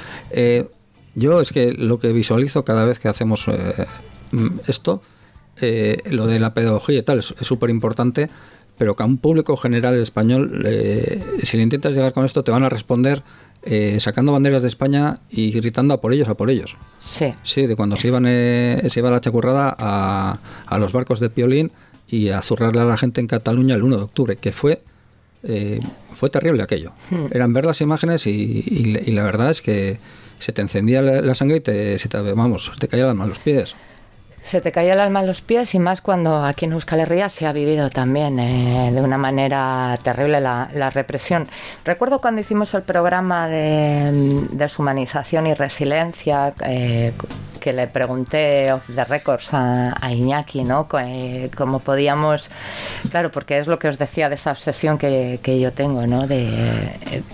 Yo es que lo que visualizo cada vez que hacemos esto, lo de la pedagogía y tal, es súper importante, pero que a un público general español, si le intentas llegar con esto, te van a responder sacando banderas de España y gritando a por ellos, a por ellos. Sí. Sí, de cuando se iba la chacurrada a los barcos de Piolín y a zurrarle a la gente en Cataluña el 1 de octubre, que fue terrible aquello. Eran ver las imágenes y la verdad es que se te encendía la sangre y te caía el alma a los pies. Se te caía el alma a los pies, y más cuando aquí en Euskal Herria se ha vivido también de una manera terrible la represión. Recuerdo cuando hicimos el programa de deshumanización y resiliencia, que le pregunté off the records a Iñaki, ¿no? Cómo podíamos, claro, porque es lo que os decía de esa obsesión que yo tengo, ¿no? De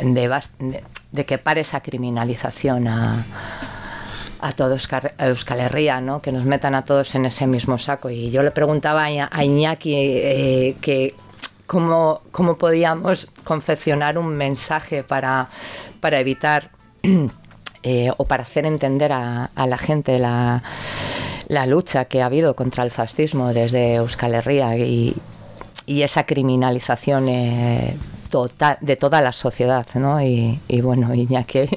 que pare esa criminalización a todos Euskal Herria, ¿no? Que nos metan a todos en ese mismo saco. Y yo le preguntaba a Iñaki que cómo podíamos confeccionar un mensaje para evitar o para hacer entender a la gente la lucha que ha habido contra el fascismo desde Euskal Herria y esa criminalización de toda la sociedad, ¿no? Y bueno, Iñaki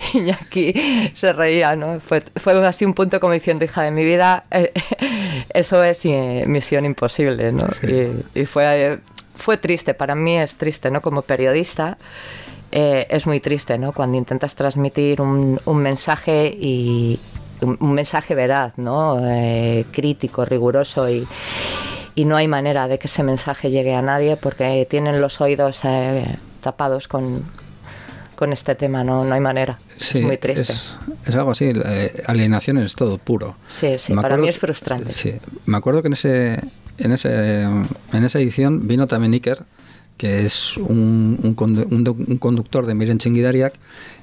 se reía, ¿no? Fue así un punto como diciendo, hija de mi vida, eso es misión imposible, ¿no? Sí. Y fue triste, para mí es triste, ¿no? Como periodista es muy triste, ¿no? Cuando intentas transmitir un mensaje y un mensaje veraz, ¿no? Crítico, riguroso y no hay manera de que ese mensaje llegue a nadie porque tienen los oídos tapados con este tema, no hay manera. Sí, muy triste. Es algo así, alienación en estado puro. Sí, para mí es frustrante. Sí, me acuerdo que en esa edición vino también Iker, que es un conductor de Miren Txingidariak,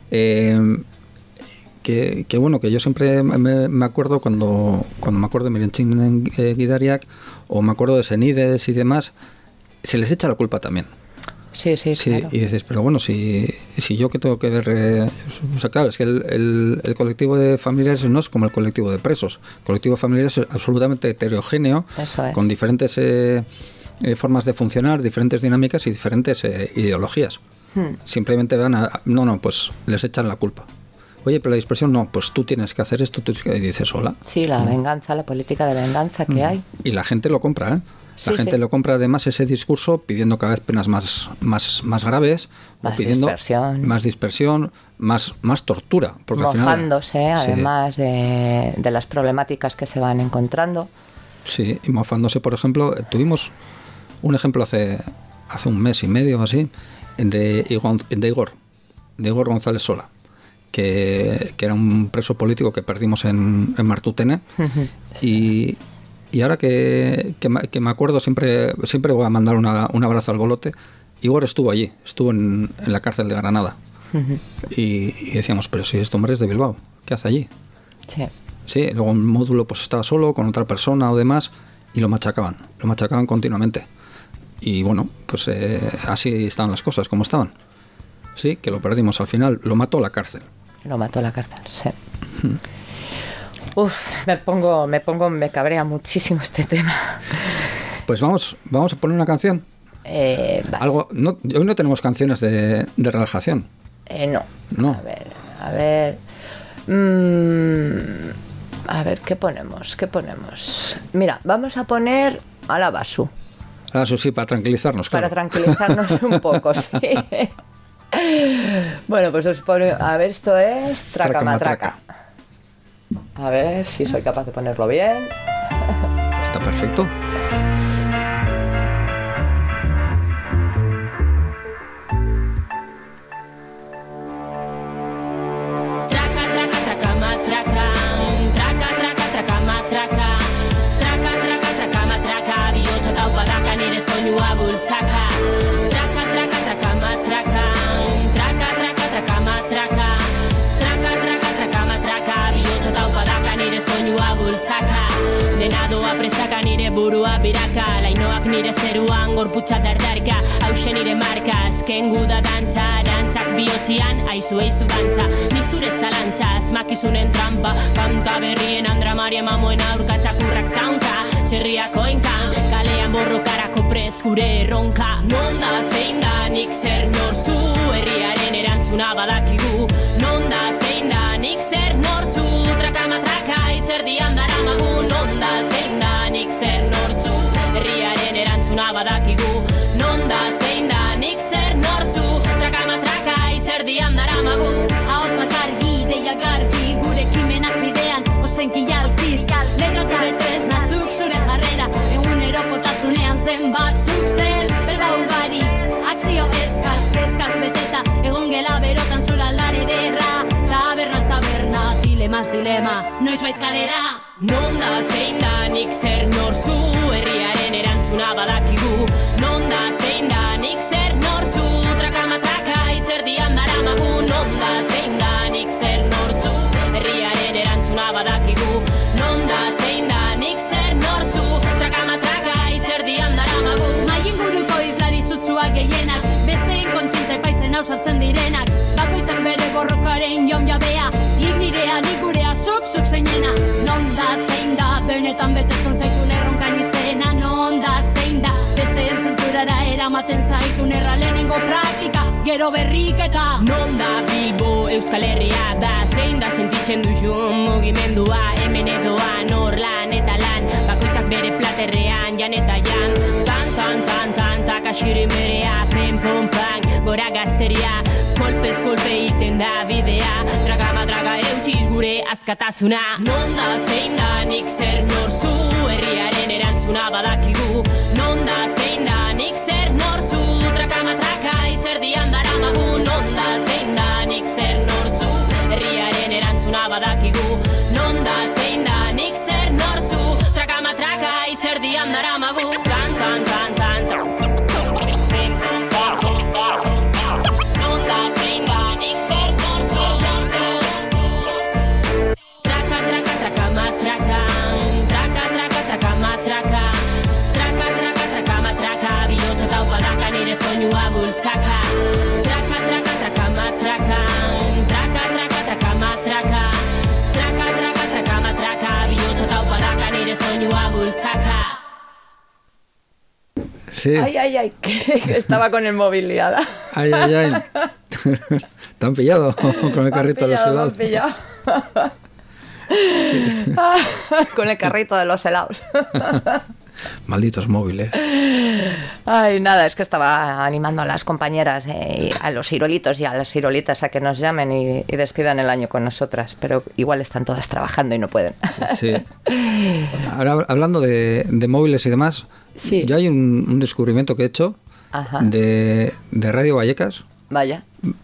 que bueno, que yo siempre me acuerdo cuando me acuerdo de Miren Txingidariak o me acuerdo de Senides y demás, se les echa la culpa también. Sí, claro. Y dices, pero bueno, si yo que tengo que ver, o sea, claro, es que el colectivo de familiares no es como el colectivo de presos. El colectivo de familiares es absolutamente heterogéneo, con diferentes formas de funcionar, diferentes dinámicas y diferentes ideologías. Simplemente van pues les echan la culpa. Oye, pero la dispersión no, pues tú tienes que hacer esto, y dices, hola. Sí, la venganza, la política de venganza que hay. Y la gente lo compra, ¿eh? La gente lo compra además ese discurso pidiendo cada vez penas más graves, más o pidiendo dispersión. más dispersión, más tortura. Porque mofándose al final, además de las problemáticas que se van encontrando. Sí, y mofándose, por ejemplo, tuvimos un ejemplo hace un mes y medio o así, de Igor González Sola, que era un preso político que perdimos en Martutene. Y ahora que me acuerdo, siempre voy a mandar un abrazo al Golote. Igor estuvo allí, estuvo en la cárcel de Granada. Y decíamos, pero si este hombre es de Bilbao, ¿qué hace allí? Sí, luego en módulo pues estaba solo, con otra persona o demás, y lo machacaban continuamente. Y bueno, pues así estaban las cosas, como estaban. Sí, que lo perdimos al final, lo mató la cárcel. Sí. Uf, me cabrea muchísimo este tema. Pues vamos a poner una canción. Vale. Hoy no tenemos canciones de relajación. No. A ver. A ver, ¿qué ponemos? Mira, vamos a poner a la Basu. Sí, para tranquilizarnos, claro. Para tranquilizarnos un poco, sí. Bueno, pues os pone, a ver, esto es Tracamatraca. A ver si soy capaz de ponerlo bien. Está perfecto. Traka, doa presaka nire burua biraka, lainoak nire zeruan gorputza dardarka, hause nire marka, azken guda dantza, dantzak bihotzian, aizu dantza, nizure zalantza, asmakizunen trampa, kanta berrien andramaria mamoen aurkatzakurrak zaunka, txerriak oinka, kalean borrokarako prez gure erronka. Non da zein da nik zer norzu, herriaren erantzuna badakigu. Non da zein da nik zer norzu, traka izerdian daramagu. Non da zein da nik zer norzu, herriaren erantzuna badakigu. Non da zein da nik zer norzu, traka izerdian daramagu. Ahotsak argi, deia garbi, gure ekimenak bidean, ozenki jalkiz. Lehiotare tresna, zuk zure jarrera, egunerokotasunean zen batzuk zer. Berba ugari, akzio eskaz beteta, egon gela berotan zura aldare derra. Tabernaz taberna, dilemaz dilema, noiz bait kalera. Non da zein da nik zer norzu, herriaren erantzuna badakigu. Non da zein da nik zer norzu, traka izerdian daramagu. Non da zein da nik zer norzu, herriaren erantzuna badakigu. Non da zein da nik zer norzu, traka izerdian daramagu. Maien guruko izlari zutsuak gehienak, besteen kontzintza epaitzen hau sartzen direnak. Bakoitzak bere borrokaren jaun jabea, nik nirea, nik gurea, zuk zeinena. Non da zein da, benetan betetzen zaitun erronkan izena. Non da zein da, besteen zenturara eramaten zaitun erra lehenengo praktika, gero berriketa. Non da Bilbo Euskal Herria da, zein da sentitzen duzun mugimendua. Hemen edoan hor lan eta lan, bakoitzak bere platerrean jan eta jan. Tan, takasiri merea, pen pompan, gora gazteria. Kolpez kolpe iten da bidea, traga eutxiz gure askatasuna. Non da zein da nik zer norzu, herriaren erantzuna badakigu. Non da zein da nik zer norzu, traka izerdian daramagu. Non da zein da nik zer norzu, herriaren erantzuna badakigu. Non da zein da nik zer norzu, traka izerdian daramagu. Soinua bultzaka, traka matraka, bihotza taupadaka nire soinua bultzaka. Sí. Ay, que estaba con el móvil liada. Ay. ¿Te han pillado con el carrito de los helados? Me han pillado. Con el carrito de los helados. Malditos móviles. Ay, nada, es que estaba animando a las compañeras, a los sirolitos y a las sirolitas a que nos llamen y despidan el año con nosotras, pero igual están todas trabajando y no pueden. Sí. Ahora, hablando de móviles y demás, sí. Yo hay un descubrimiento que he hecho de Radio Vallecas. Vaya.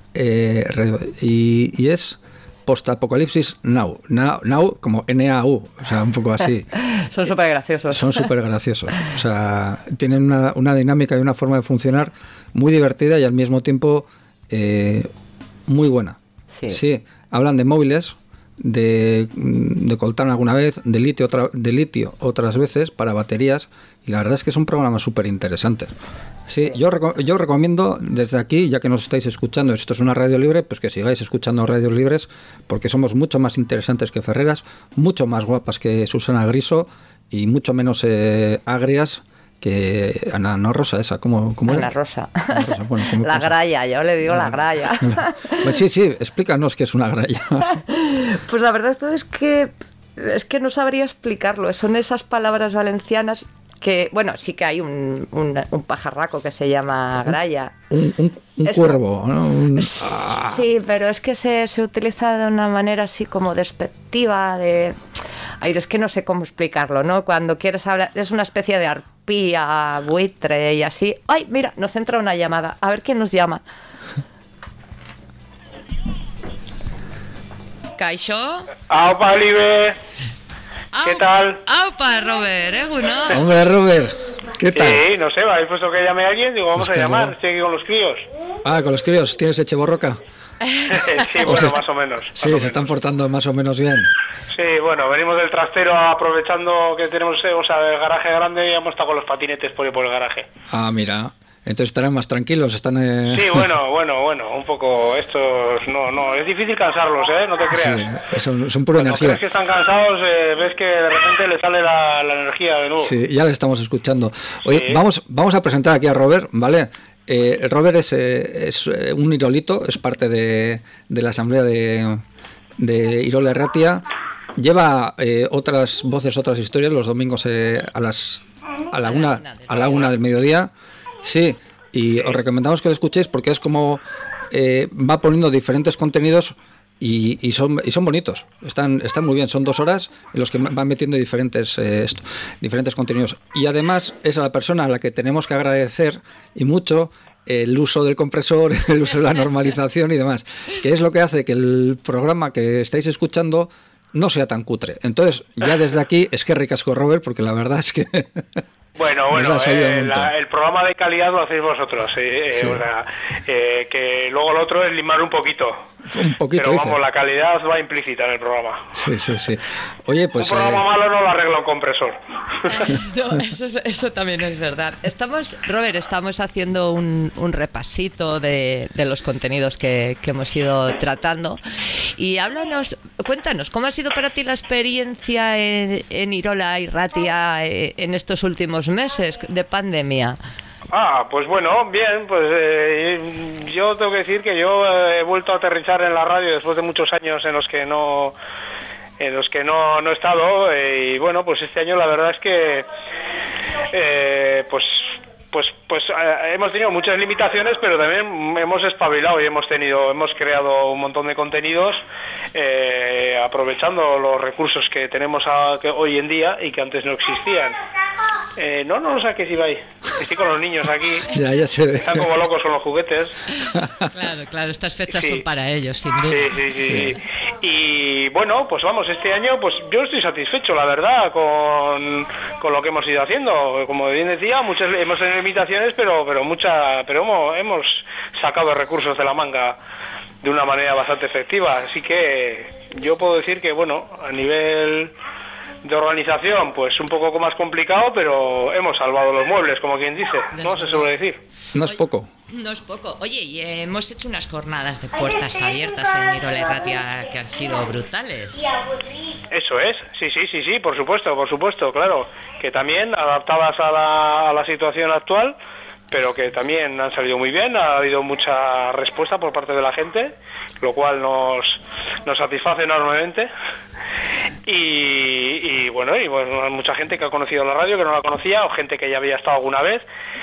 Y es Postapocalipsis Now como NAU, o sea, un poco así. Son súper graciosos. Son súper graciosos. O sea, tienen una dinámica y una forma de funcionar muy divertida y al mismo tiempo muy buena. Sí, hablan de móviles, de coltán alguna vez, de litio otras veces para baterías, y la verdad es que son programas súper interesantes. Sí, yo recomiendo desde aquí, ya que nos estáis escuchando, esto es una radio libre, pues que sigáis escuchando radios libres, porque somos mucho más interesantes que Ferreras, mucho más guapas que Susana Griso y mucho menos agrias que Ana Rosa, esa, ¿cómo Ana era? Rosa. Ana Rosa, bueno, la gralla, yo le digo la gralla. Pues sí, explícanos qué es una gralla. Pues la verdad es que no sabría explicarlo, son esas palabras valencianas que, bueno, sí que hay un pajarraco que se llama gralla. Un cuervo, ¿no? Sí, pero es que se utiliza de una manera así como despectiva, Ay, es que no sé cómo explicarlo, ¿no? Cuando quieres hablar, es una especie de arpía, buitre y así. Ay, mira, nos entra una llamada. A ver quién nos llama. ¿Kaixo? ¡Aupa, Libe! ¿Qué tal? ¡Aupa, Robert! Hombre, Robert. ¿Qué tal? Sí, no sé, habéis puesto que llame a alguien, digo, vamos a llamar, estoy aquí con los críos. Ah, con los críos, ¿tienes Echeborroca? Sí, bueno, más o menos. Sí, se están portando más o menos bien. Sí, bueno, venimos del trastero aprovechando que tenemos, o sea, el garaje grande y hemos estado con los patinetes por el garaje. Ah, mira. Entonces estarán más tranquilos, están... Sí, bueno, un poco, estos, no, es difícil cansarlos, no te creas. Sí, son pura energía. Crees que están cansados, ves que de repente les sale la energía de nuevo. Sí, ya les estamos escuchando. Oye, sí. vamos a presentar aquí a Robert, ¿vale? Robert es un irolito, es parte de la asamblea de Irola Erratia. Lleva otras voces, otras historias los domingos a la una del mediodía. Sí, y os recomendamos que lo escuchéis porque es como va poniendo diferentes contenidos y son bonitos, están muy bien, son 2 horas en los que van metiendo diferentes contenidos. Y además es a la persona a la que tenemos que agradecer y mucho el uso del compresor, el uso de la normalización y demás, que es lo que hace que el programa que estáis escuchando no sea tan cutre. Entonces, ya desde aquí, es que ricasco, Robert, porque la verdad es que... Bueno, el programa de calidad lo hacéis vosotros, sí. O sea, que luego lo otro es limar un poquito. Pero vamos, la calidad va implícita en el programa. Sí. Oye, pues... Un programa malo no lo arregla un compresor. No, eso también es verdad. Robert, estamos haciendo un repasito de los contenidos que hemos ido tratando. Y cuéntanos, ¿cómo ha sido para ti la experiencia en Irola Erratia en estos últimos meses de pandemia? Pues bueno, bien, pues yo tengo que decir que yo he vuelto a aterrizar en la radio después de muchos años en los que no he estado, y bueno, pues este año la verdad es que hemos tenido muchas limitaciones, pero también hemos espabilado y hemos creado un montón de contenidos aprovechando los recursos que tenemos hoy en día y que antes no existían. No lo saques, Ibai. Estoy con los niños aquí. Ya se ve. Están como locos con los juguetes. Claro, estas fechas son para ellos, sin duda. Sí. Y bueno, pues vamos, este año pues yo estoy satisfecho, la verdad, con lo que hemos ido haciendo. Como bien decía, hemos tenido limitaciones, pero hemos sacado recursos de la manga de una manera bastante efectiva. Así que yo puedo decir que, bueno, a nivel de organización, pues un poco más complicado, pero hemos salvado los muebles, como quien dice, ¿no? Se suele decir. No es poco. No es poco. Oye, y hemos hecho unas jornadas de puertas abiertas en Irola Erratia que han sido brutales. Eso es, sí, por supuesto, claro, que también adaptadas a la situación actual, pero que también han salido muy bien, ha habido mucha respuesta por parte de la gente, lo cual nos satisface enormemente. Y bueno, mucha gente que ha conocido la radio, que no la conocía, o gente que ya había estado alguna vez,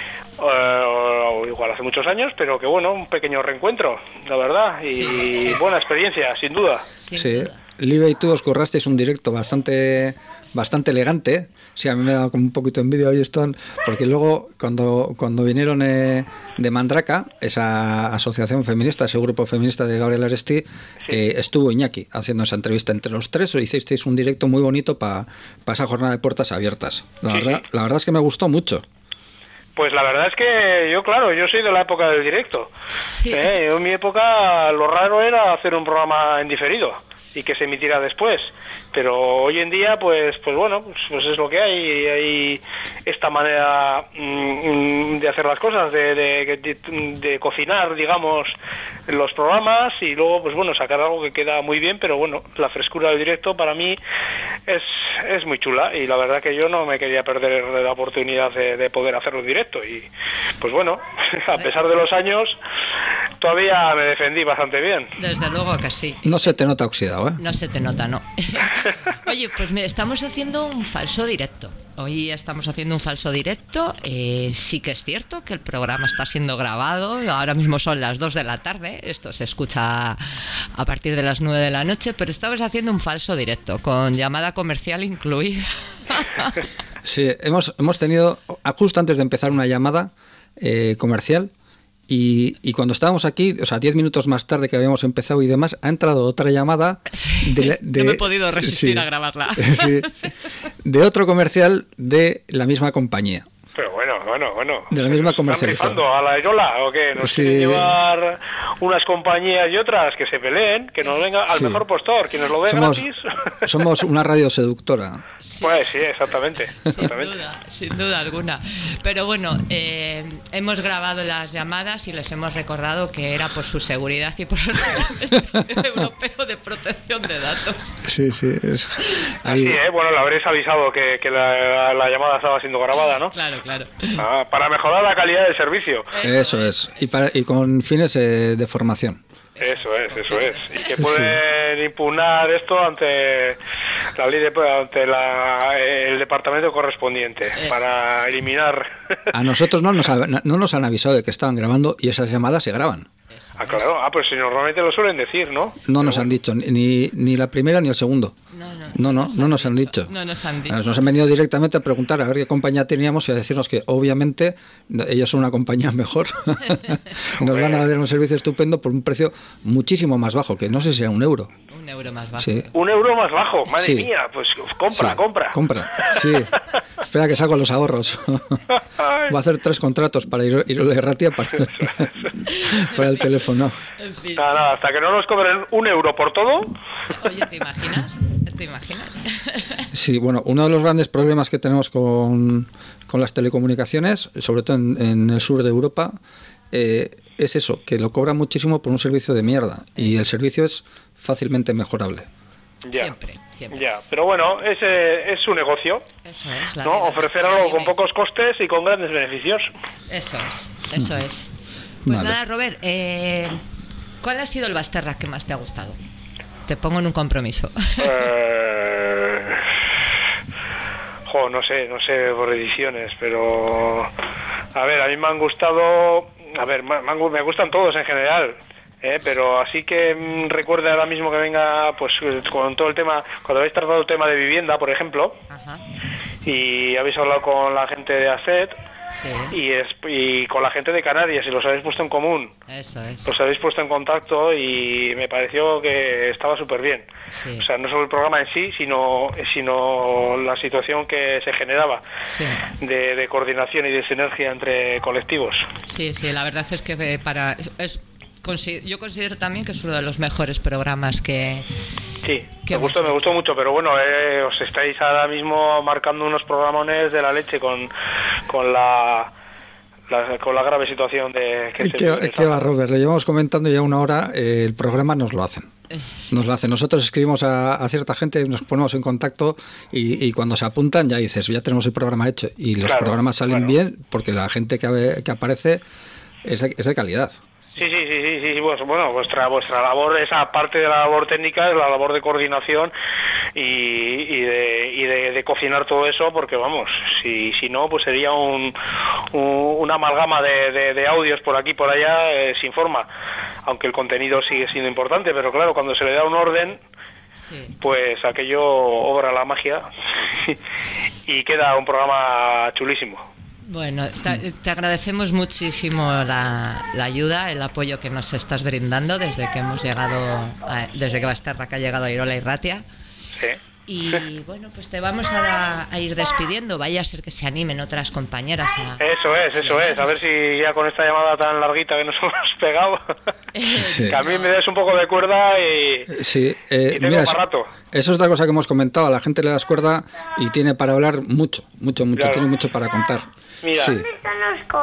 o igual hace muchos años, pero que bueno, un pequeño reencuentro, la verdad, y buena experiencia, sin duda. Sí, Live y tú os currasteis un directo bastante elegante. Sí, a mí me ha dado como un poquito de envidia hoy esto, porque luego cuando vinieron de Mandraka, esa asociación feminista, ese grupo feminista de Gabriel Aresti, estuvo Iñaki haciendo esa entrevista entre los tres, o hicisteis un directo muy bonito para esa jornada de puertas abiertas. La verdad es que me gustó mucho. Pues la verdad es que yo soy de la época del directo. Sí. En mi época lo raro era hacer un programa en diferido y que se emitiera después, pero hoy en día pues bueno, pues es lo que hay esta manera de hacer las cosas, de cocinar, digamos, los programas, y luego pues bueno, sacar algo que queda muy bien, pero bueno, la frescura del directo para mí es muy chula, y la verdad que yo no me quería perder la oportunidad de poder hacerlo en directo, y pues bueno, a pesar de los años todavía me defendí bastante bien. Desde luego que sí. No se te nota oxidado, ¿eh? No se te nota, no. Oye, pues mira, estamos haciendo un falso directo. Hoy estamos haciendo un falso directo. Sí que es cierto que el programa está siendo grabado. Ahora mismo son las 2 de la tarde. Esto se escucha a partir de las 9 de la noche. Pero estamos haciendo un falso directo con llamada comercial incluida. Sí, hemos tenido, justo antes de empezar, una llamada comercial. Y cuando estábamos aquí, o sea, 10 minutos más tarde que habíamos empezado y demás, ha entrado otra llamada no me he podido resistir a grabarla. Sí, de otro comercial de la misma compañía. Pero bueno, Bueno. De la misma comercialización. ¿A la Irola o qué? ¿Nos quieren llevar unas compañías y otras que se peleen? Que nos venga al mejor postor, que nos lo dé gratis. Somos una radio seductora. Sí. Pues sí, exactamente. Sin duda alguna. Pero bueno, hemos grabado las llamadas y les hemos recordado que era por su seguridad y por el Reglamento Europeo de Protección de Datos. Sí. Así, bueno, le habréis avisado que la llamada estaba siendo grabada, ¿no? Claro. Para mejorar la calidad del servicio. Eso es. Y con fines de formación. Eso es. Y que pueden impugnar esto ante la ley ante el departamento correspondiente para eliminar. A nosotros no nos han avisado de que estaban grabando y esas llamadas se graban. Claro. Pues si normalmente lo suelen decir, ¿no? No nos han dicho ni la primera ni el segundo. No nos han dicho. No nos han dicho. Nos han venido directamente a preguntar a ver qué compañía teníamos y a decirnos que obviamente ellos son una compañía mejor. Nos van a dar un servicio estupendo por un precio muchísimo más bajo, que no sé si era €1. €1 más bajo. Sí. €1 más bajo, madre mía, pues compra. Sí. Espera que saco los ahorros. Voy a hacer 3 contratos para ir a Ratia para el teléfono. En fin. Nada, hasta que no nos cobren €1 por todo. Oye, ¿te imaginas? Sí, bueno, uno de los grandes problemas que tenemos con las telecomunicaciones, sobre todo en el sur de Europa, es eso, que lo cobran muchísimo por un servicio de mierda y el servicio es fácilmente mejorable. Siempre. Ya, pero bueno, es su negocio. Eso es. ¿No? Ofrecer algo con pocos costes y con grandes beneficios. Eso es. Pues vale. Nada, Robert, ¿cuál ha sido el Basterra que más te ha gustado? Te pongo en un compromiso. No sé por ediciones, pero a ver, a mí me han gustado, me gustan todos en general, pero así que recuerdo ahora mismo que venga, pues con todo el tema, cuando habéis tratado el tema de vivienda, por ejemplo, y habéis hablado con la gente de ASET. Sí. Y con la gente de Canarias y los habéis puesto en común. Eso es. Los habéis puesto en contacto y me pareció que estaba súper bien. Sí. O sea, no solo el programa en sí, sino la situación que se generaba de coordinación y de sinergia entre colectivos. Sí, la verdad es que yo considero también que es uno de los mejores programas que... Sí, me gustó mucho, pero bueno, os estáis ahora mismo marcando unos programones de la leche con la grave situación de que ¿Qué va, Robert? Le llevamos comentando ya una hora, el programa nos lo hacen. Nosotros escribimos a cierta gente, nos ponemos en contacto y cuando se apuntan ya dices, ya tenemos el programa hecho. Y los programas salen bien porque la gente que aparece es de calidad. Sí, bueno, vuestra labor, esa parte de la labor técnica es la labor de coordinación y de cocinar todo eso, porque vamos, si no, pues sería una amalgama de audios por aquí por allá sin forma, aunque el contenido sigue siendo importante, pero claro, cuando se le da un orden, pues aquello obra la magia y queda un programa chulísimo. Bueno, te agradecemos muchísimo la ayuda, el apoyo que nos estás brindando desde que hemos llegado, desde que Basterra ha llegado a Irola y Ratia. Sí. Y bueno, pues te vamos a ir despidiendo. Vaya a ser que se animen otras compañeras a... Eso es. A ver si ya con esta llamada tan larguita que nos hemos pegado, que a mí me des un poco de cuerda y tengo mira, para rato. Eso es otra cosa que hemos comentado. A la gente le das cuerda y tiene para hablar mucho. Claro. Tiene mucho para contar. Mira. ¿Dónde están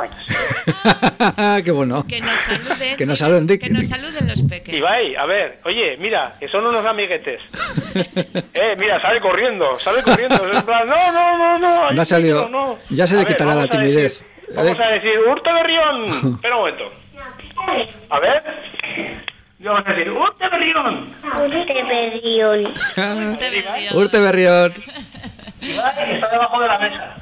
los coches? Qué bueno. Que nos saluden. Que nos saluden. Que nos saluden los pequeños. Ibai, a ver, oye, mira, que son unos amiguetes. Mira, sale corriendo. En plan, no. No ha salido. No. Ya se le quitará la timidez. Vamos a decir, Urte Berrión. Espera un momento. A ver. Vamos a decir, Urte Berrión. Urte Berrión. Ibai está debajo de la mesa.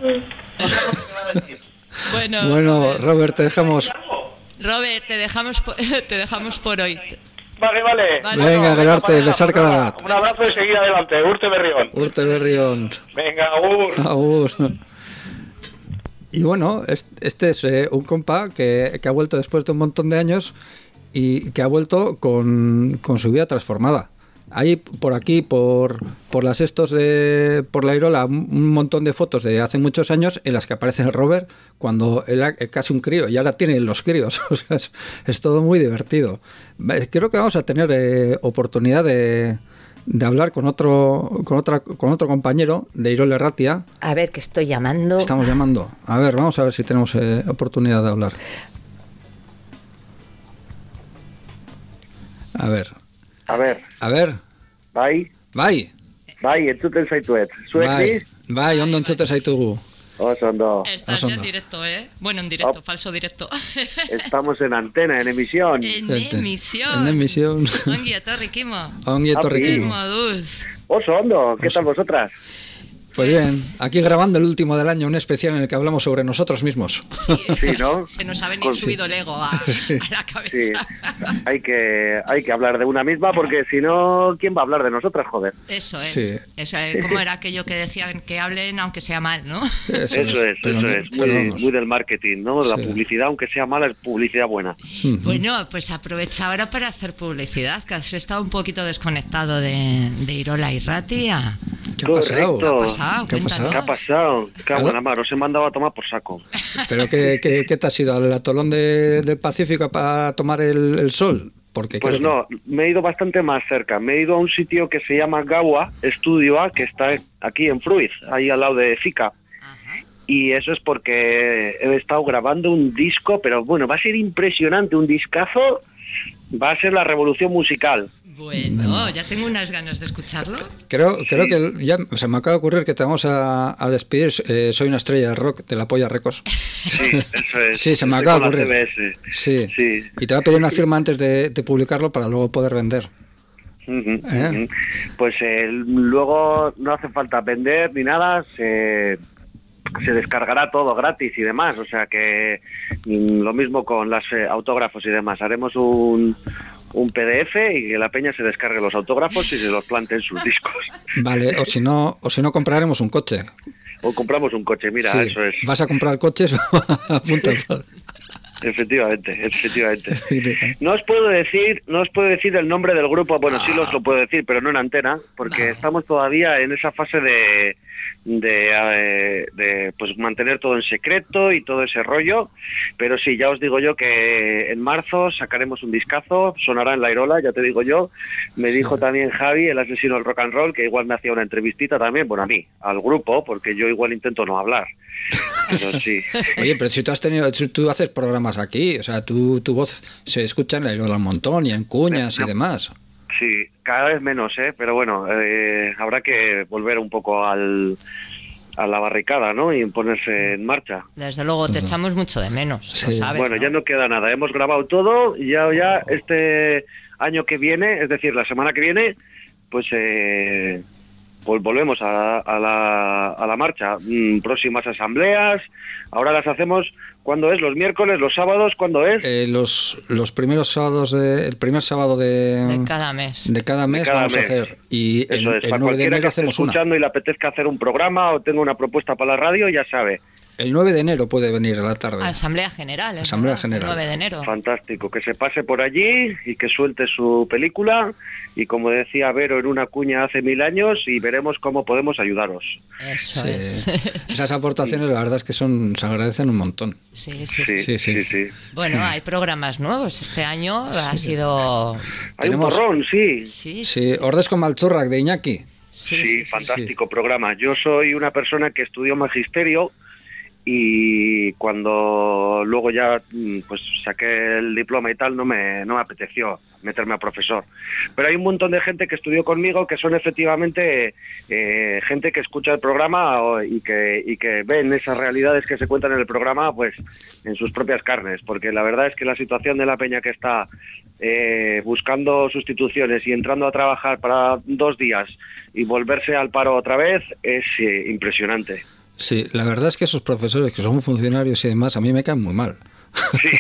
Bueno, Robert, te dejamos. Robert, te dejamos por hoy. Vale. Venga, Gerarte, besar cada... Un abrazo y seguir adelante. Urte Berrión. Venga, agur. Y bueno, este es un compa que ha vuelto después de un montón de años y que ha vuelto con su vida transformada. Hay por aquí, por las por la Irola, un montón de fotos de hace muchos años en las que aparece el Robert cuando era casi un crío y ahora tiene los críos. O sea, es todo muy divertido. Creo que vamos a tener oportunidad de hablar con otro compañero de Irola y Ratia. A ver, que estoy llamando. Estamos llamando. A ver, vamos a ver si tenemos oportunidad de hablar. A ver. Bai, entzuten zaituet. Zuek, bai, ondo entzuten zaitugu. Oso ondo. Estás ya en directo, ¿eh? Bueno, en directo, falso directo. Estamos en antena, en emisión. En emisión. Ongi etorri, Kimo. Oso ondo, ¿qué tal vosotras? Pues bien, aquí grabando el último del año, un especial en el que hablamos sobre nosotros mismos. Sí, ¿no? Se nos ha venido subido el ego a la cabeza. Sí, hay que hablar de una misma porque si no, ¿quién va a hablar de nosotras, joder? Eso es. Sí. ¿Cómo era aquello que decían que hablen aunque sea mal, no? Eso es. Muy del marketing, ¿no? La publicidad, aunque sea mala, es publicidad buena. Bueno, pues aprovecha ahora para hacer publicidad, que has estado un poquito desconectado de Irola y Ratia. ¿Qué ha pasado? ¿Qué ha pasado? Cago en la mar, os he mandado a tomar por saco. ¿Pero qué te has ido al atolón del Pacífico para tomar el sol? Porque pues no, me he ido bastante más cerca. Me he ido a un sitio que se llama Gaua Studio A, que está aquí en Fruiz, ahí al lado de Fica. Y eso es porque he estado grabando un disco, pero bueno, va a ser impresionante, un discazo, va a ser la revolución musical. Bueno, ya tengo unas ganas de escucharlo. Creo que ya se me acaba de ocurrir que te vamos a despedir. Soy una estrella de rock de la Polla Records. Sí, eso es. Sí, se me acaba de ocurrir. Sí. Y te voy a pedir una firma antes de publicarlo para luego poder vender. Pues luego no hace falta vender ni nada, se descargará todo gratis y demás, o sea que lo mismo con los autógrafos y demás. Haremos un PDF y que la peña se descargue los autógrafos y se los plante en sus discos. Vale, o si no compraremos un coche. O compramos un coche, mira, sí. Eso es. ¿Vas a comprar coches? Apunta. Efectivamente. No os puedo decir el nombre del grupo, bueno, sí os lo puedo decir, pero no en antena, porque estamos todavía en esa fase de pues mantener todo en secreto y todo ese rollo, pero sí, ya os digo yo que en marzo sacaremos un discazo, sonará en la Irola, ya te digo yo. Me dijo también Javi, el asesino del rock and roll, que igual me hacía una entrevistita también, bueno, a mí, al grupo, porque yo igual intento no hablar. Pero sí. Oye, pero si tú haces programas aquí, o sea, tu voz se escucha en la Irola un montón y en cuñas y demás. Sí, cada vez menos, pero bueno, habrá que volver un poco a la barricada, ¿no? Y ponerse en marcha. Desde luego, te echamos mucho de menos, sí. Lo sabes, bueno, ¿no? Ya no queda nada, hemos grabado todo y ya este año que viene, es decir, la semana que viene, pues volvemos a la marcha. Próximas asambleas, ahora las hacemos, ¿cuándo es? ¿Los miércoles, los sábados? ¿Cuándo es? Los primeros sábados, el primer sábado de cada mes. De cada mes vamos a hacer. Y el 9 de enero hacemos una. Escuchando y le apetezca hacer un programa o tenga una propuesta para la radio, ya sabe. El 9 de enero puede venir a la tarde. Asamblea General. Asamblea General. El 9 de enero. Fantástico, que se pase por allí y que suelte su película. Y como decía Vero en una cuña hace 1000 años, y veremos cómo podemos ayudaros. Eso es. Esas aportaciones, la verdad es que se agradecen un montón. Sí. Bueno, hay programas nuevos. Este año ha sido... Hay un porrón, sí. Sí, Ordez con Malchurrak de Iñaki. Sí, fantástico programa. Yo soy una persona que estudió magisterio y cuando luego ya pues saqué el diploma y tal no me apeteció meterme a profesor, pero hay un montón de gente que estudió conmigo que son efectivamente gente que escucha el programa y que ven esas realidades que se cuentan en el programa pues en sus propias carnes, porque la verdad es que la situación de la peña que está buscando sustituciones y entrando a trabajar para 2 días y volverse al paro otra vez es impresionante. Sí, la verdad es que esos profesores que son funcionarios y demás a mí me caen muy mal. Sí.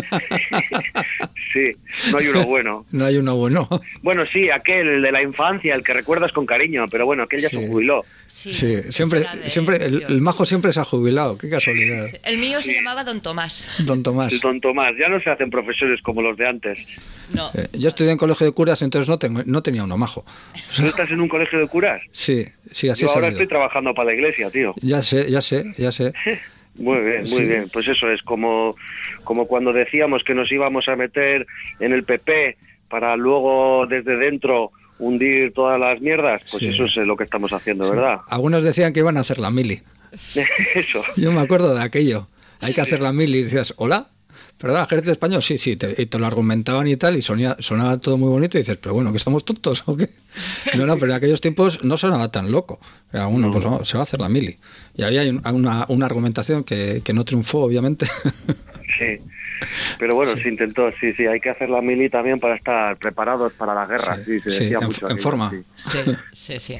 Sí, no hay uno bueno. No hay uno bueno. Bueno, sí, aquel de la infancia, el que recuerdas con cariño, pero bueno, aquel ya se jubiló. Sí, siempre el majo siempre se ha jubilado, qué casualidad. El mío se llamaba Don Tomás. Don Tomás. El Don Tomás, ya no se hacen profesores como los de antes. No. Yo estudié en colegio de curas, entonces no tenía uno majo. ¿Tú estás en un colegio de curas? Sí, así Yo ahora estoy trabajando para la iglesia, tío. Ya sé. Muy bien. Pues eso es como cuando decíamos que nos íbamos a meter en el PP para luego desde dentro hundir todas las mierdas, pues eso es lo que estamos haciendo, ¿verdad? Algunos decían que iban a hacer la mili. Eso. Yo me acuerdo de aquello. Hay que hacer la mili y decías, ¿hola? ¿Verdad? ¿Ejército español? Sí, y te lo argumentaban y tal, y sonaba todo muy bonito y dices, pero bueno, ¿que estamos tontos o qué? No, pero en aquellos tiempos no sonaba tan loco. Era uno, pues vamos, se va a hacer la mili. Y había una argumentación que no triunfó, obviamente. Sí. Pero bueno, se intentó, sí, hay que hacer la mili también para estar preparados para la guerra. Sí, se decía mucho. En forma. Sí.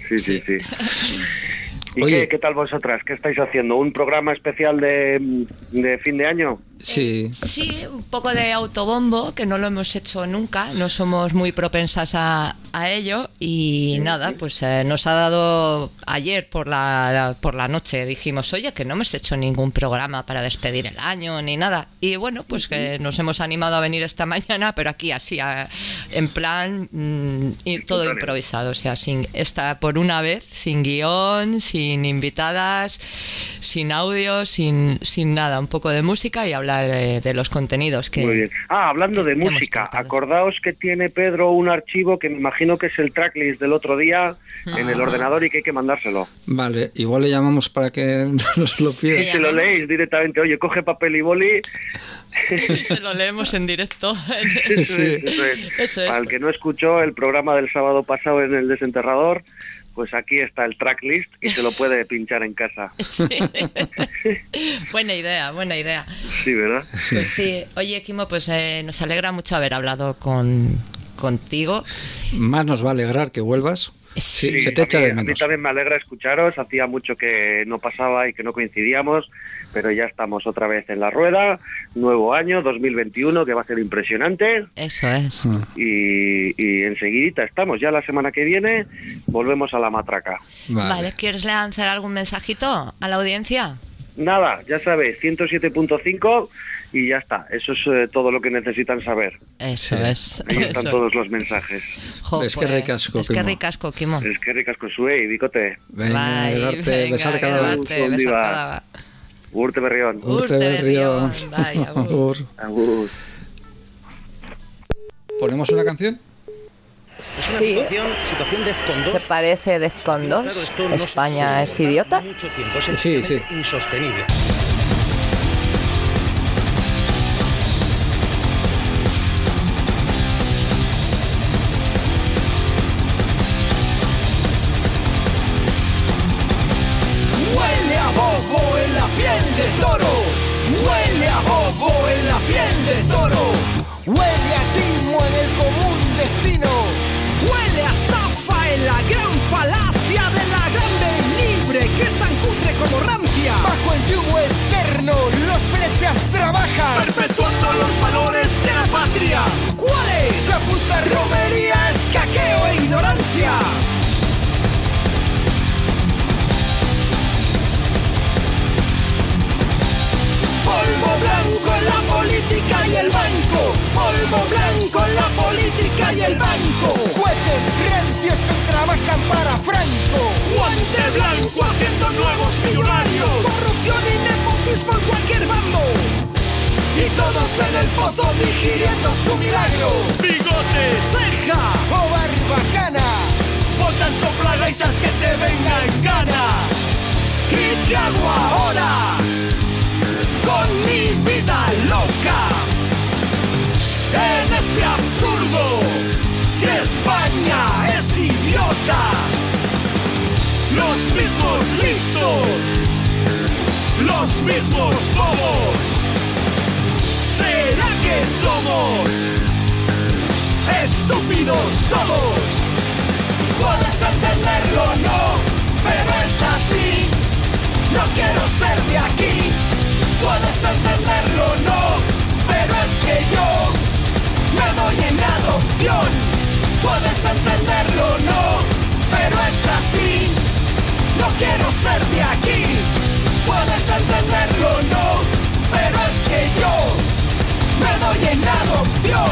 ¿Y qué tal vosotras? ¿Qué estáis haciendo? ¿Un programa especial de fin de año? Sí. Sí, un poco de autobombo, que no lo hemos hecho nunca, no somos muy propensas a ello y nada, pues nos ha dado ayer por la noche, dijimos, oye, que no hemos hecho ningún programa para despedir el año ni nada, y bueno, pues que nos hemos animado a venir esta mañana, pero aquí así, en plan, todo improvisado, o sea, por una vez, sin guión, sin invitadas, sin audio, sin nada, un poco de música y hablar de los contenidos que... Muy bien. Hablando de música, acordaos que tiene Pedro un archivo que me imagino que es el tracklist del otro día en el ordenador y que hay que mandárselo. Vale, igual le llamamos para que nos lo pida. Y se lo leéis directamente, oye, coge papel y boli. Se lo leemos en directo. Eso es. Para el que no escuchó el programa del sábado pasado en el Desenterrador, pues aquí está el tracklist y se lo puede pinchar en casa. Sí. Buena idea. Sí, ¿verdad? Pues sí. Oye, Quimo, pues nos alegra mucho haber hablado contigo. Más nos va a alegrar que vuelvas. Sí, se te echa de menos. A mí también me alegra escucharos. Hacía mucho que no pasaba y que no coincidíamos, pero ya estamos otra vez en la rueda. Nuevo año, 2021, que va a ser impresionante. Eso es. Y enseguidita estamos. Ya la semana que viene volvemos a la matraca. Vale, ¿quieres lanzar algún mensajito a la audiencia? Nada, ya sabéis, 107.5 y ya está. Eso es todo lo que necesitan saber. Eso es. Ahí están todos los mensajes. Es que ricasco, Quimo. Es que ricasco, Suey, bicote. Venga, besar cada vez. Urte berrión. Vaya, agur. ¿Ponemos una canción? Es una situación Defcon 2. ¿Te parece Defcon 2? Claro, ¿España es idiota? Sí. Insostenible. Huele a bobo en la piel de toro. Huele a bobo en la piel de toro. Huele a timo en el común destino. Huele a estafa en la gran falacia de la grande libre que es tan cutre como rancia. Bajo el yugo eterno los flechas trabajan, perpetuando los valores de la patria. ¿Cuáles? Chapuza, romería, escaqueo e ignorancia. Polvo blanco en la política y el banco. Polvo blanco en la política y el banco. Jueces rancios que trabajan para Franco. Guante blanco haciendo nuevos millonarios. Corrupción y nepotismo en cualquier bando. Y todos en el pozo digiriendo su milagro. Bigote, ceja o barbacana. Botas soplagaitas que te vengan gana. ¿Y qué hago ahora? Con mi vida loca, en este absurdo, si España es idiota, los mismos listos, los mismos bobos, ¿será que somos estúpidos todos? Puedes entenderlo, no, pero es así, no quiero ser de aquí. Puedes entenderlo, no, Puedes entenderlo, no, pero es así. No quiero ser de aquí. Puedes entenderlo, no, pero es que yo me doy en adopción.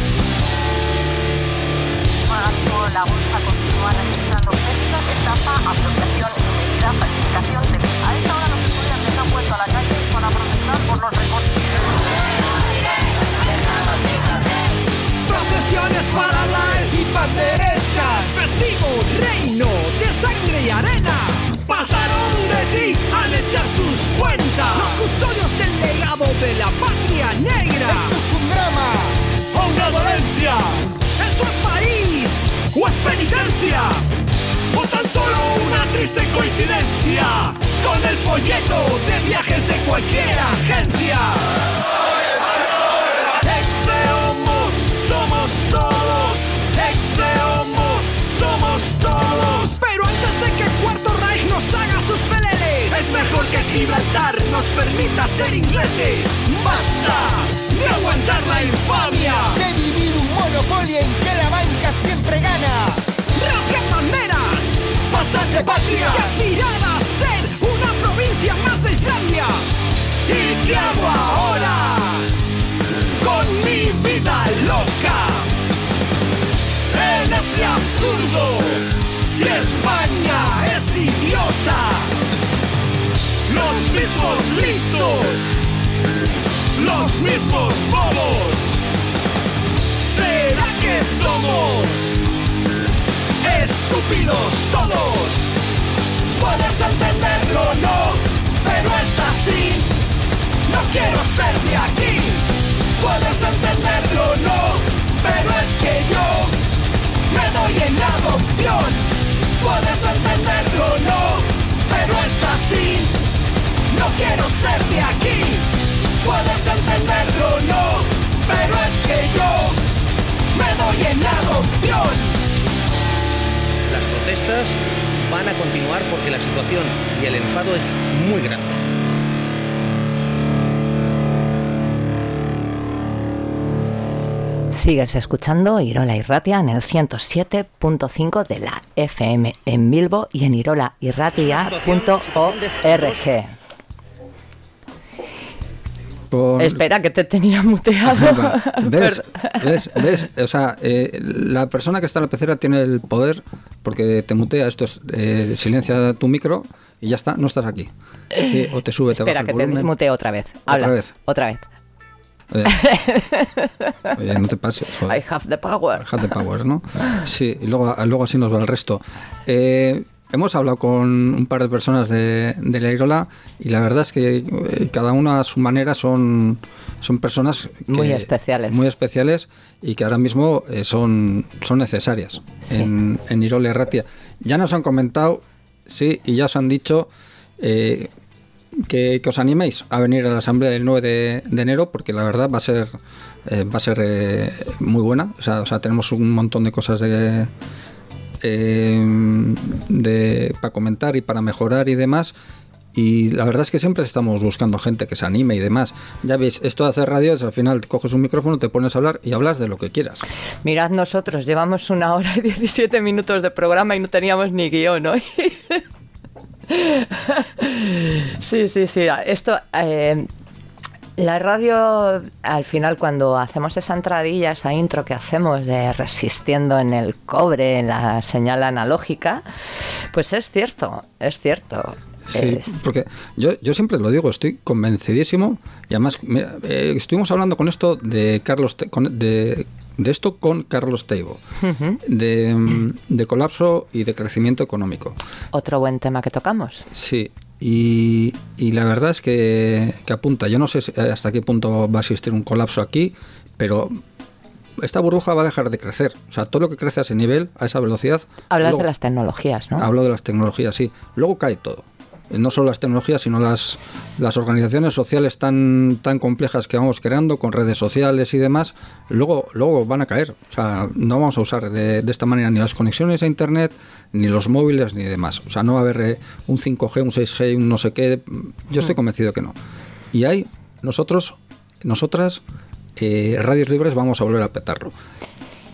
La bolsa continúa registrando pesca, estafa, apropiación indebida, falsificación de... A esta hora los estudiantes han vuelto a la calle para protestar por los recortes. Procesiones faralaes y panderetas, festivo reino de sangre y arena. Pasaron de ti al echar sus cuentas, los custodios del legado de la patria negra. Esto es un drama o una dolencia. Esto es país o es penitencia, o tan solo una triste coincidencia con el folleto de viajes de cualquier agencia. Ex-Homo somos todos, ex-Homo somos todos. Pero antes de que el Cuarto Reich nos haga sus peleles, es mejor que Gibraltar nos permita ser ingleses. Basta de aguantar la infamia, de vivir un monopolio en que la banca siempre gana. Rasgan banderas, pasan de patria, y aspirar a ser una provincia más de Islandia. ¿Y qué hago ahora con mi vida loca? En este absurdo, si España es idiota, los mismos listos, los mismos bobos. ¿Será que somos estúpidos todos? Puedes entenderlo, no, pero es así. No quiero ser de aquí. Puedes entenderlo, no, pero es que yo me doy en adopción. Puedes entenderlo, no, pero es así. No quiero ser de aquí. Puedes entenderlo, no, pero es que yo me doy en adopción. Las protestas van a continuar porque la situación y el enfado es muy grande. Sigues escuchando Irola Irratia en el 107.5 de la FM en Bilbo y en irolairratia.org. Espera, que te tenía muteado. ¿Ves? O sea, la persona que está en la pecera tiene el poder porque te mutea, esto es silencia tu micro y ya está, no estás aquí. Sí, o te sube, te baja el volumen. Espera, que te desmuteo otra vez. Habla, otra vez. Oye, no te pases. Joder. I have the power. I have the power, ¿no? Sí, y luego así nos va el resto. Hemos hablado con un par de personas de la Irola y la verdad es que cada una a su manera son personas muy especiales y que ahora mismo son necesarias en Irola Irratia. Ya nos han comentado, sí, y ya os han dicho que os animéis a venir a la asamblea del 9 de enero porque la verdad va a ser muy buena. O sea, tenemos un montón de cosas para comentar y para mejorar y demás, y la verdad es que siempre estamos buscando gente que se anime y demás. Ya veis, esto de hacer radio es al final coges un micrófono, te pones a hablar y hablas de lo que quieras. Mirad, nosotros llevamos 1 hora y 17 minutos de programa y no teníamos ni guión hoy. Sí, esto la radio, al final, cuando hacemos esa entradilla, esa intro que hacemos de resistiendo en el cobre, en la señal analógica, pues es cierto. Sí, porque yo siempre lo digo, estoy convencidísimo, y además mira, estuvimos hablando con esto de Carlos de esto con Carlos Teibo, uh-huh. de colapso y de crecimiento económico. Otro buen tema que tocamos. Sí. Y la verdad es que apunta. Yo no sé hasta qué punto va a existir un colapso aquí, pero esta burbuja va a dejar de crecer. O sea, todo lo que crece a ese nivel, a esa velocidad... Hablas de las tecnologías, ¿no? Hablo de las tecnologías, sí. Luego cae todo. No solo las tecnologías, sino las organizaciones sociales tan complejas que vamos creando con redes sociales y demás, luego van a caer. O sea, no vamos a usar de esta manera ni las conexiones a internet, ni los móviles, ni demás. O sea, no va a haber un 5G, un 6G, un no sé qué. Yo estoy convencido que no. Y ahí, nosotras, Radios Libres, vamos a volver a petarlo.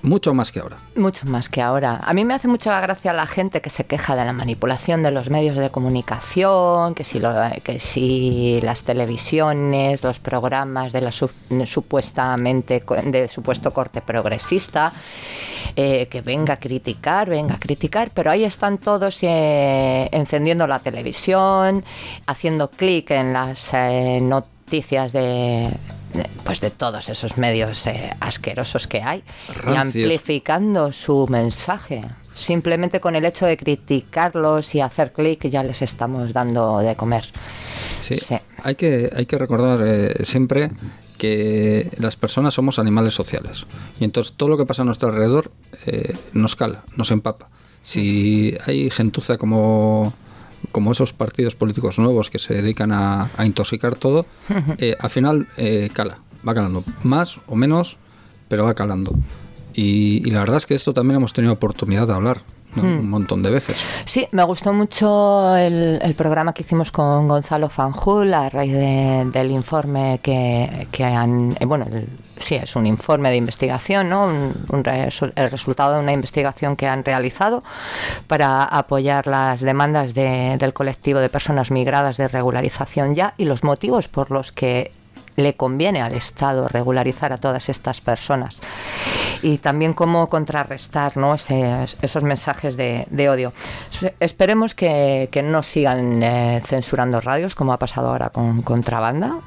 Mucho más que ahora. Mucho más que ahora. A mí me hace mucha gracia la gente que se queja de la manipulación de los medios de comunicación, que si las televisiones, los programas de supuestamente de supuesto corte progresista, que venga a criticar, pero ahí están todos encendiendo la televisión, haciendo clic en las noticias de todos esos medios asquerosos que hay, rancios, y amplificando su mensaje. Simplemente con el hecho de criticarlos y hacer clic ya les estamos dando de comer. Sí. Hay que recordar siempre que las personas somos animales sociales, y entonces todo lo que pasa a nuestro alrededor nos cala, nos empapa. Si hay gentuza como esos partidos políticos nuevos que se dedican a intoxicar todo, al final va calando, más o menos, pero va calando. Y la verdad es que esto también hemos tenido oportunidad de hablar, ¿no? Un montón de veces. Sí, me gustó mucho el programa que hicimos con Gonzalo Fanjul a raíz del informe que han... sí, es un informe de investigación, ¿no? El resultado de una investigación que han realizado para apoyar las demandas del colectivo de personas migradas de regularización ya, y los motivos por los que le conviene al Estado regularizar a todas estas personas, y también cómo contrarrestar, ¿no? esos mensajes de odio. Esperemos que no sigan censurando radios como ha pasado ahora con Contrabanda,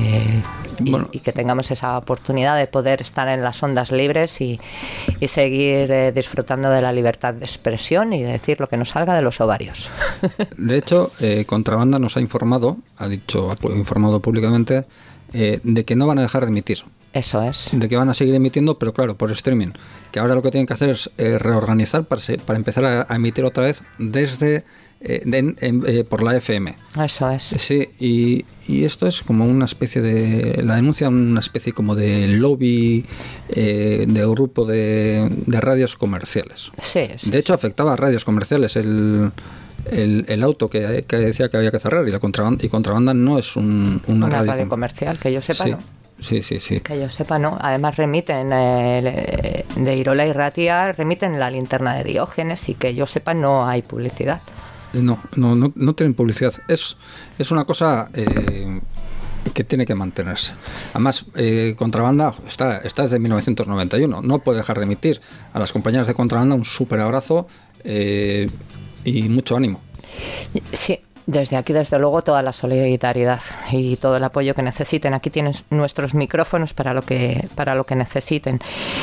y que tengamos esa oportunidad de poder estar en las ondas libres y seguir disfrutando de la libertad de expresión y de decir lo que nos salga de los ovarios. De hecho, Contrabanda nos ha informado públicamente de que no van a dejar de emitir. Eso es. De que van a seguir emitiendo, pero claro, por streaming. Que ahora lo que tienen que hacer es reorganizar para empezar a emitir otra vez desde por la FM. Eso es. Sí, y esto es como una especie de... La denuncia, una especie como de lobby de grupo de radios comerciales. Sí. De hecho, afectaba a radios comerciales el auto que decía que había que cerrar, y Contrabanda no es una radio comercial, que yo sepa, sí. ¿no? Sí. Que yo sepa, ¿no? Además remiten de Irola y Ratia, remiten La Linterna de Diógenes, y que yo sepa no hay publicidad. No tienen publicidad. Es una cosa que tiene que mantenerse. Además, Contrabanda está desde 1991. No puede dejar de emitir. A las compañeras de Contrabanda un súper abrazo y mucho ánimo. Sí. Desde aquí, desde luego, toda la solidaridad y todo el apoyo que necesiten. Aquí tienes nuestros micrófonos para lo que necesiten.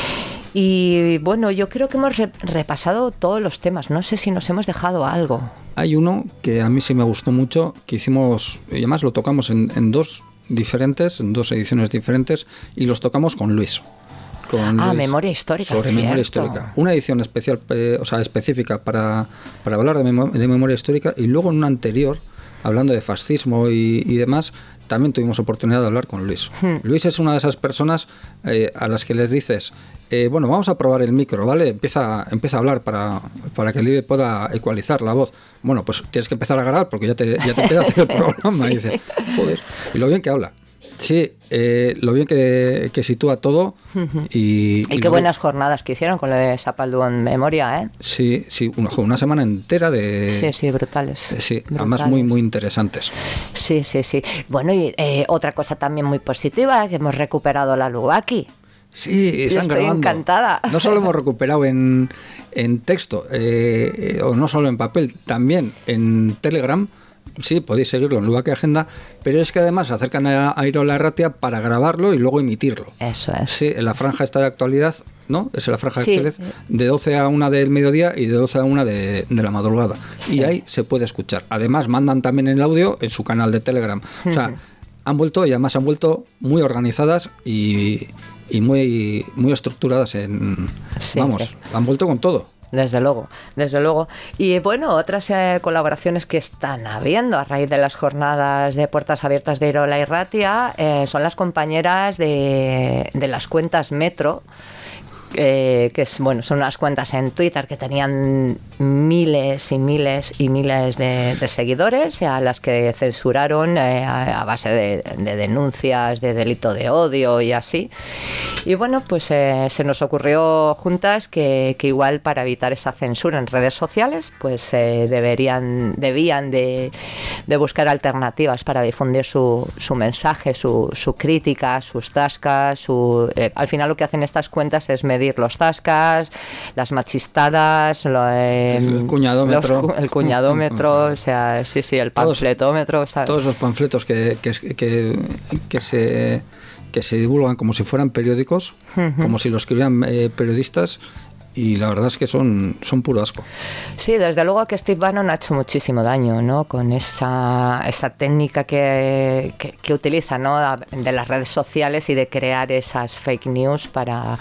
Y bueno, yo creo que hemos repasado todos los temas. No sé si nos hemos dejado algo. Hay uno que a mí sí me gustó mucho, que hicimos, y además lo tocamos en dos ediciones diferentes, y los tocamos con Luis. Memoria histórica. Sobre memoria histórica. Una edición especial, específica para hablar de memoria histórica, y luego en una anterior, hablando de fascismo y demás, también tuvimos oportunidad de hablar con Luis. Luis es una de esas personas a las que les dices, vamos a probar el micro, ¿vale? Empieza a hablar para que el IBE pueda ecualizar la voz. Bueno, pues tienes que empezar a grabar porque ya te empieza a hacer el programa. Sí. Y dice, joder, y lo bien que habla. Sí, lo bien que sitúa todo. Y qué buenas jornadas que hicieron con lo de Zapaldu en memoria, ¿eh? Sí, una semana entera de... Sí, brutales. Sí, brutales. Además muy interesantes. Sí. Bueno, y otra cosa también muy positiva, que hemos recuperado la Lubaki. Sí, están grabando. Estoy encantada. No solo hemos recuperado en texto, o no solo en papel, también en Telegram. Sí, podéis seguirlo en Lubaki Agenda, pero es que además se acercan a Irola y Ratia para grabarlo y luego emitirlo. Eso es. Sí, en la franja esta de actualidad, ¿no? Es la franja de actualidad, de 12 a 1 del mediodía y de 12 a 1 de la madrugada. Sí. Y ahí se puede escuchar. Además, mandan también el audio en su canal de Telegram. O sea, han vuelto muy organizadas y muy estructuradas han vuelto con todo. Desde luego. Y bueno, otras colaboraciones que están habiendo a raíz de las jornadas de puertas abiertas de Irola y Ratia son las compañeras de las cuentas Metro, que bueno, son unas cuentas en Twitter que tenían miles y miles y miles de seguidores, a las que censuraron a base de denuncias de delito de odio y así. Y bueno, pues se nos ocurrió juntas que igual para evitar esa censura en redes sociales, pues debían de buscar alternativas para difundir su mensaje, su crítica, sus tascas. Al final lo que hacen estas cuentas es medir los tascas, las machistadas, el cuñadómetro, o sea, sí, el panfletómetro. Todos los panfletos que se divulgan como si fueran periódicos, como si lo escribieran periodistas. Y la verdad es que son puro asco. Sí, desde luego que Steve Bannon ha hecho muchísimo daño, ¿no? Con esa técnica que utiliza, ¿no? De las redes sociales y de crear esas fake news para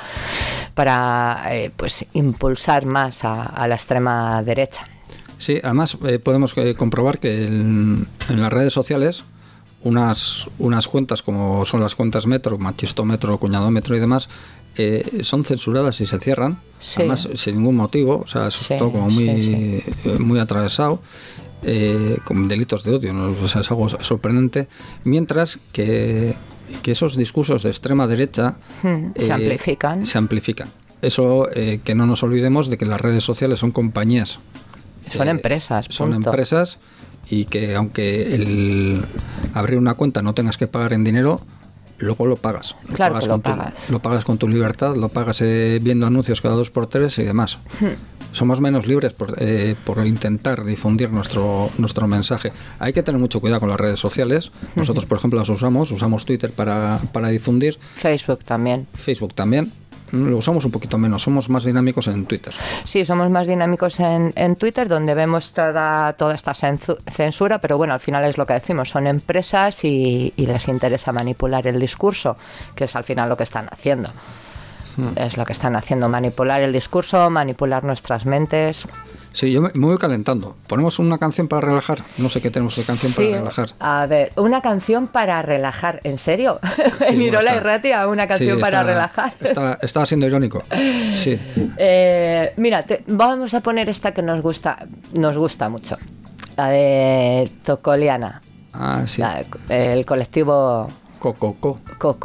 pues impulsar más a la extrema derecha. Sí, además podemos comprobar que en las redes sociales unas cuentas como son las cuentas Metro, Machistómetro, Cuñadómetro y demás, son censuradas y se cierran, sí. Además sin ningún motivo, o sea, eso es todo como muy atravesado, con delitos de odio, ¿no? O sea, es algo sorprendente, mientras que esos discursos de extrema derecha se amplifican. Eso, que no nos olvidemos de que las redes sociales son compañías. Son empresas. Son empresas, y que aunque el abrir una cuenta no tengas que pagar en dinero, luego lo pagas. Claro, lo pagas con tu libertad, lo pagas viendo anuncios cada 2x3 y demás. Somos menos libres por intentar difundir nuestro mensaje. Hay que tener mucho cuidado con las redes sociales. Nosotros, por ejemplo, las usamos Twitter para difundir. Facebook también. Lo usamos un poquito menos, somos más dinámicos en Twitter. Sí, somos más dinámicos en Twitter, donde vemos toda esta censura, pero bueno, al final es lo que decimos, son empresas y les interesa manipular el discurso, que es al final lo que están haciendo. Es lo que están haciendo, manipular el discurso, manipular nuestras mentes. Sí, yo me voy calentando. ¿Ponemos una canción para relajar? No sé qué tenemos de canción para relajar. A ver, una canción para relajar. ¿En serio? Sí, en Irola y Ratia, una canción para relajar. Estaba siendo irónico. Sí. Mira, vamos a poner esta que nos gusta mucho. La de Tocoliana. Ah, sí. El colectivo Cococo.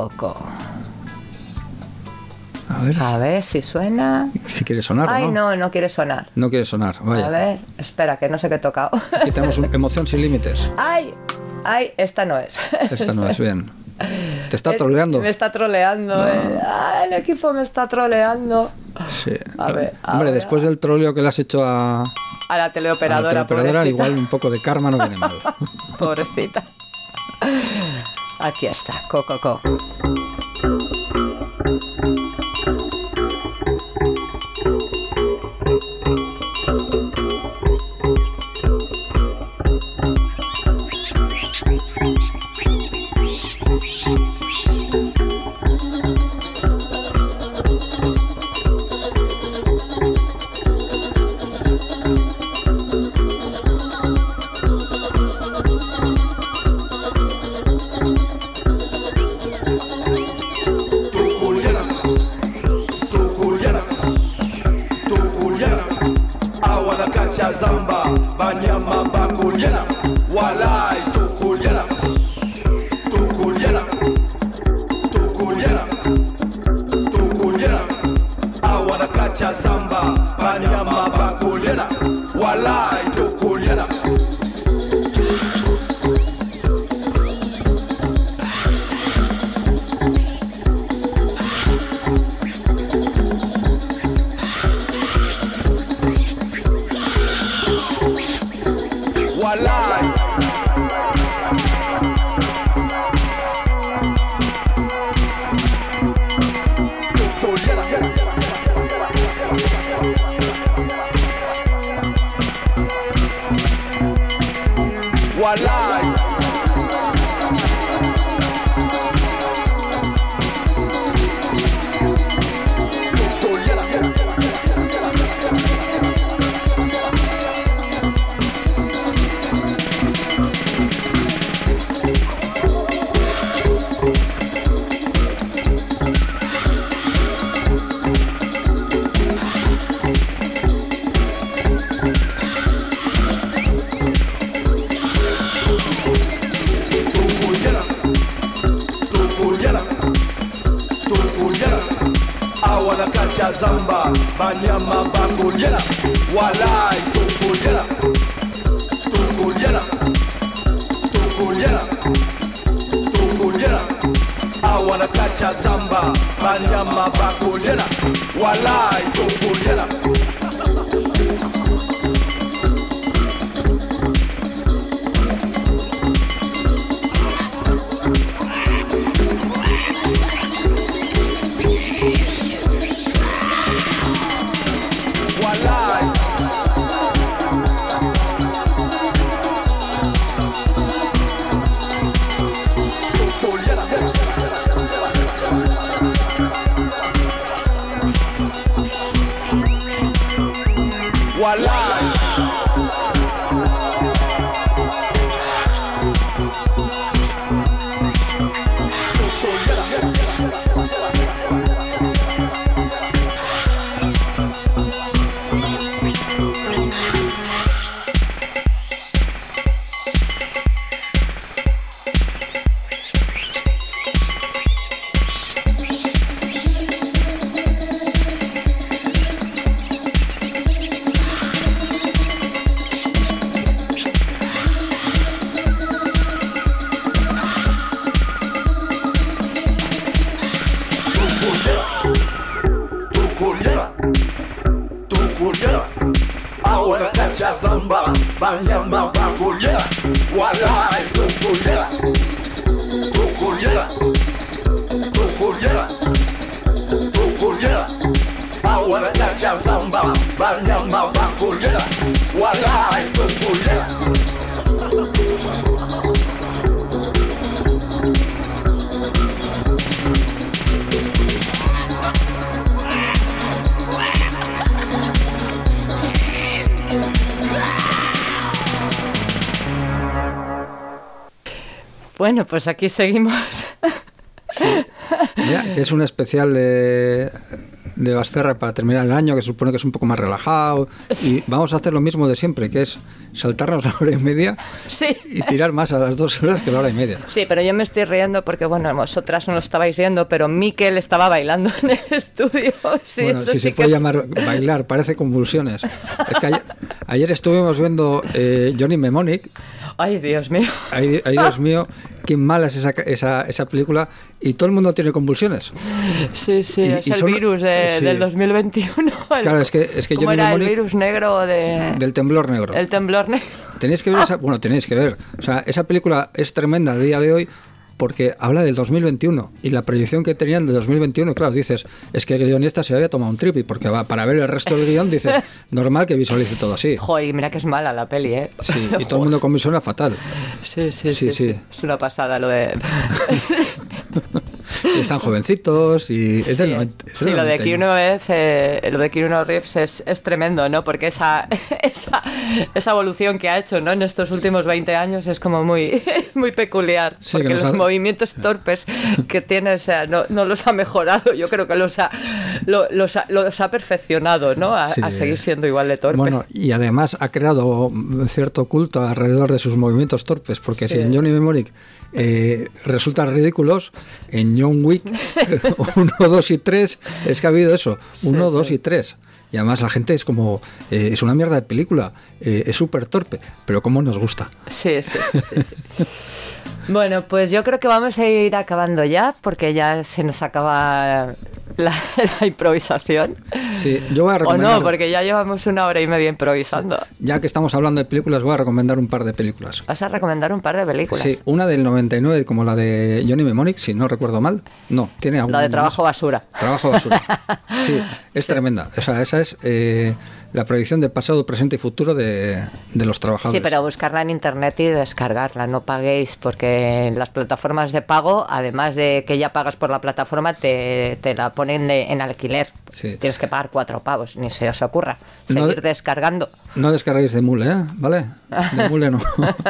A ver si suena. Si quiere sonar. Ay, no quiere sonar. No quiere sonar, vaya. A ver, espera, que no sé qué he tocado. Aquí tenemos Emoción sin límites. Ay, esta no es. Esta no es, bien. ¿Te está troleando? Me está troleando. No. El equipo me está troleando. Sí. Hombre, después del troleo que le has hecho a la teleoperadora, igual un poco de karma no viene mal. Pobrecita. Aquí está, Cococo. wanakacha zamba banyama bakulyela walai tukulyela I wanna catch a zamba banyama bakulyela walai tukulyela Bueno, pues aquí seguimos. Sí. Mira, es un especial de Basterra para terminar el año, que se supone que es un poco más relajado. Y vamos a hacer lo mismo de siempre, que es saltarnos la hora y media y tirar más a las 2 horas que la hora y media. Sí, pero yo me estoy riendo porque, bueno, vosotras no lo estabais viendo, pero Miquel estaba bailando en el estudio. Sí, bueno, si se puede llamar bailar, parece convulsiones. Es que ayer estuvimos viendo Johnny Mnemonic. Ay, Dios mío. Ay, Dios mío, qué mala es esa película, y todo el mundo tiene convulsiones. Sí, es el virus del 2021. Claro, es que ¿cómo Johnny era Mnemonic, el virus negro del temblor negro. El temblor negro. Tenéis que ver tenéis que ver. O sea, esa película es tremenda a día de hoy porque habla del 2021 y la proyección que tenían de 2021, claro, dices, es que el guionista se había tomado un trip y porque para ver el resto del guión dice, normal que visualice todo así. Joder, mira que es mala la peli, ¿eh? Sí, y todo el mundo con visión fatal. Sí. Es una pasada lo de... Y están jovencitos y es del 90. Sí, lo de Keanu Reeves es tremendo, ¿no? Porque esa evolución que ha hecho, ¿no? En estos últimos 20 años es como muy peculiar, sí, porque los movimientos torpes que tiene, o sea, no los ha mejorado, yo creo que los ha perfeccionado, ¿no? A seguir siendo igual de torpe. Bueno, y además ha creado cierto culto alrededor de sus movimientos torpes, porque si en Johnny Mnemonic resultan ridículos, en John Wick 1, 2 y 3 es que ha habido eso, 1, 2 y 3. Y además la gente es como, es una mierda de película, es súper torpe, pero cómo nos gusta. Sí. Bueno, pues yo creo que vamos a ir acabando ya, porque ya se nos acaba la improvisación. Sí, yo voy a recomendar... O no, porque ya llevamos 1 hora y media improvisando. Ya que estamos hablando de películas, voy a recomendar un par de películas. ¿Vas a recomendar un par de películas? Sí, una del 99, como la de Johnny Mnemonic, si no recuerdo mal. No, tiene alguna. La de Trabajo Basura. Trabajo Basura. Sí, es tremenda. O sea, esa es la proyección del pasado, presente y futuro de los trabajadores. Sí, pero buscarla en internet y descargarla. No paguéis, porque en las plataformas de pago, además de que ya pagas por la plataforma, te la ponen en alquiler. Sí. Tienes que pagar 4 pavos, ni se os ocurra seguir descargando. No descarguéis de Mule, ¿vale? De Mule no.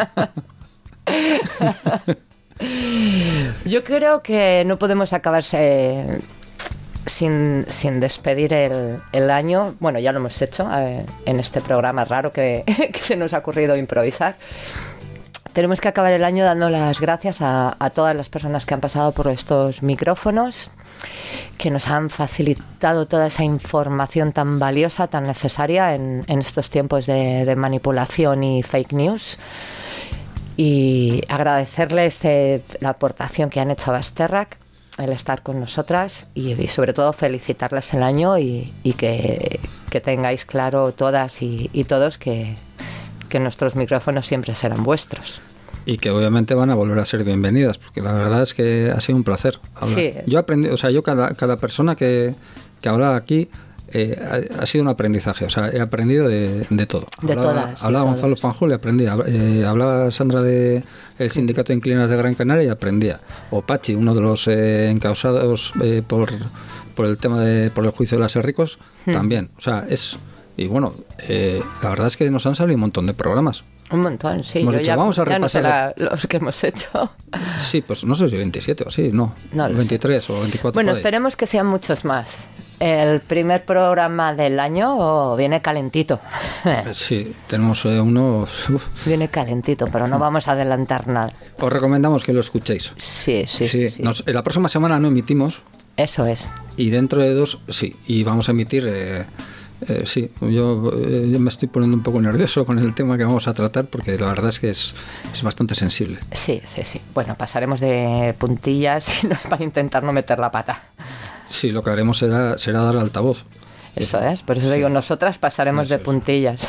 Yo creo que no podemos acabarse sin despedir el año. Bueno, ya lo hemos hecho en este programa raro que se nos ha ocurrido improvisar. tenemos que acabar el año dando las gracias a todas las personas que han pasado por estos micrófonos, que nos han facilitado toda esa información tan valiosa, tan necesaria en estos tiempos de manipulación y fake news. Y agradecerles la aportación que han hecho a Basterrak, el estar con nosotras y sobre todo felicitarles el año y que tengáis claro todas y todos que nuestros micrófonos siempre serán vuestros. Y que obviamente van a volver a ser bienvenidas, porque la verdad es que ha sido un placer hablar. Sí. Yo aprendí, o sea, cada persona que habla aquí ha sido un aprendizaje, o sea, he aprendido de todo. Hablaba Gonzalo Fanjul y aprendía. Hablaba Sandra del Sindicato de Inquilinas de Gran Canaria y aprendía. O Pachi, uno de los encausados por el tema por el juicio de las ricos, también. O sea, y bueno, la verdad es que nos han salido un montón de programas. Un montón, sí. Vamos a repasar los que hemos hecho. Sí, pues no sé si 27 o así, no 23 o 24. Bueno, esperemos que sean muchos más. El primer programa del año viene calentito. Sí, tenemos uno... Viene calentito, pero no vamos a adelantar nada. Os recomendamos que lo escuchéis. Sí. La próxima semana no emitimos. Eso es. Y dentro de 2, sí. Y vamos a emitir... sí, yo me estoy poniendo un poco nervioso con el tema que vamos a tratar porque la verdad es que es bastante sensible. Sí. Bueno, pasaremos de puntillas para intentar no meter la pata. Sí, lo que haremos será dar altavoz. Eso es, por eso digo, nosotras pasaremos de puntillas.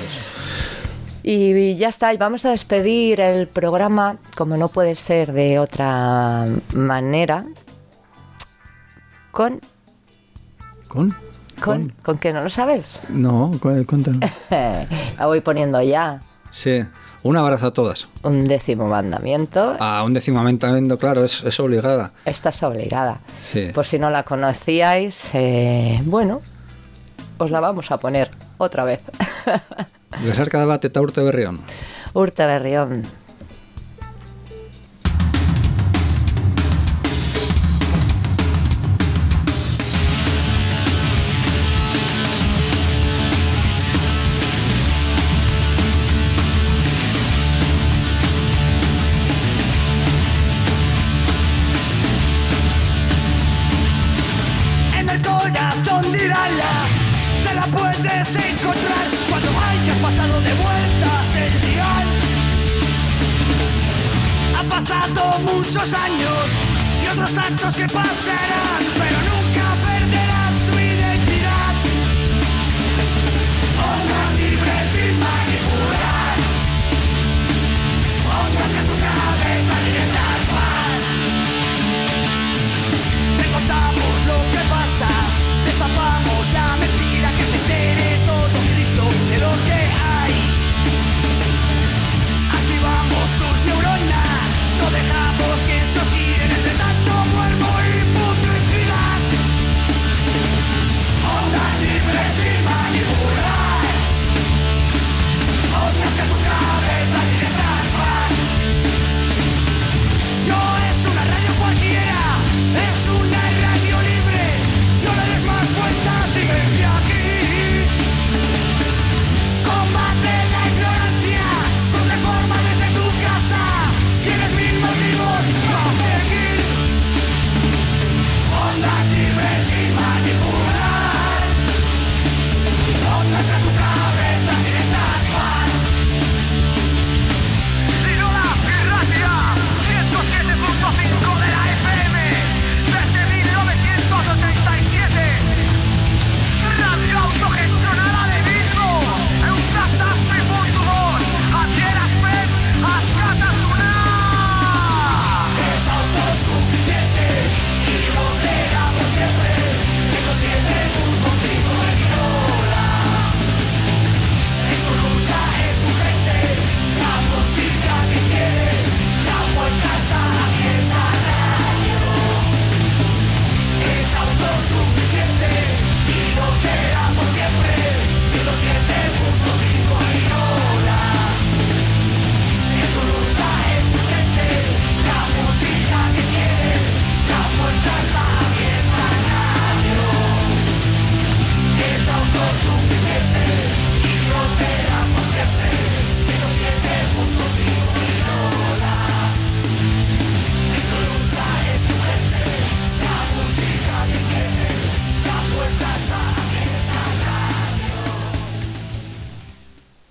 Y ya está, y vamos a despedir el programa, como no puede ser de otra manera, ¿Con qué? ¿No lo sabes? No, cuéntanos. La voy poniendo ya. Sí, un abrazo a todas. Un 10º mandamiento. Un 10º mandamiento, claro, es obligada. Esta es obligada. Sí. Por si no la conocíais, bueno, os la vamos a poner otra vez. Besarka da bat eta urte berrión. Urte berrión. Te la puedes encontrar cuando hayas pasado de vueltas el dial. Ha pasado muchos años y otros tantos que pasarán, pero no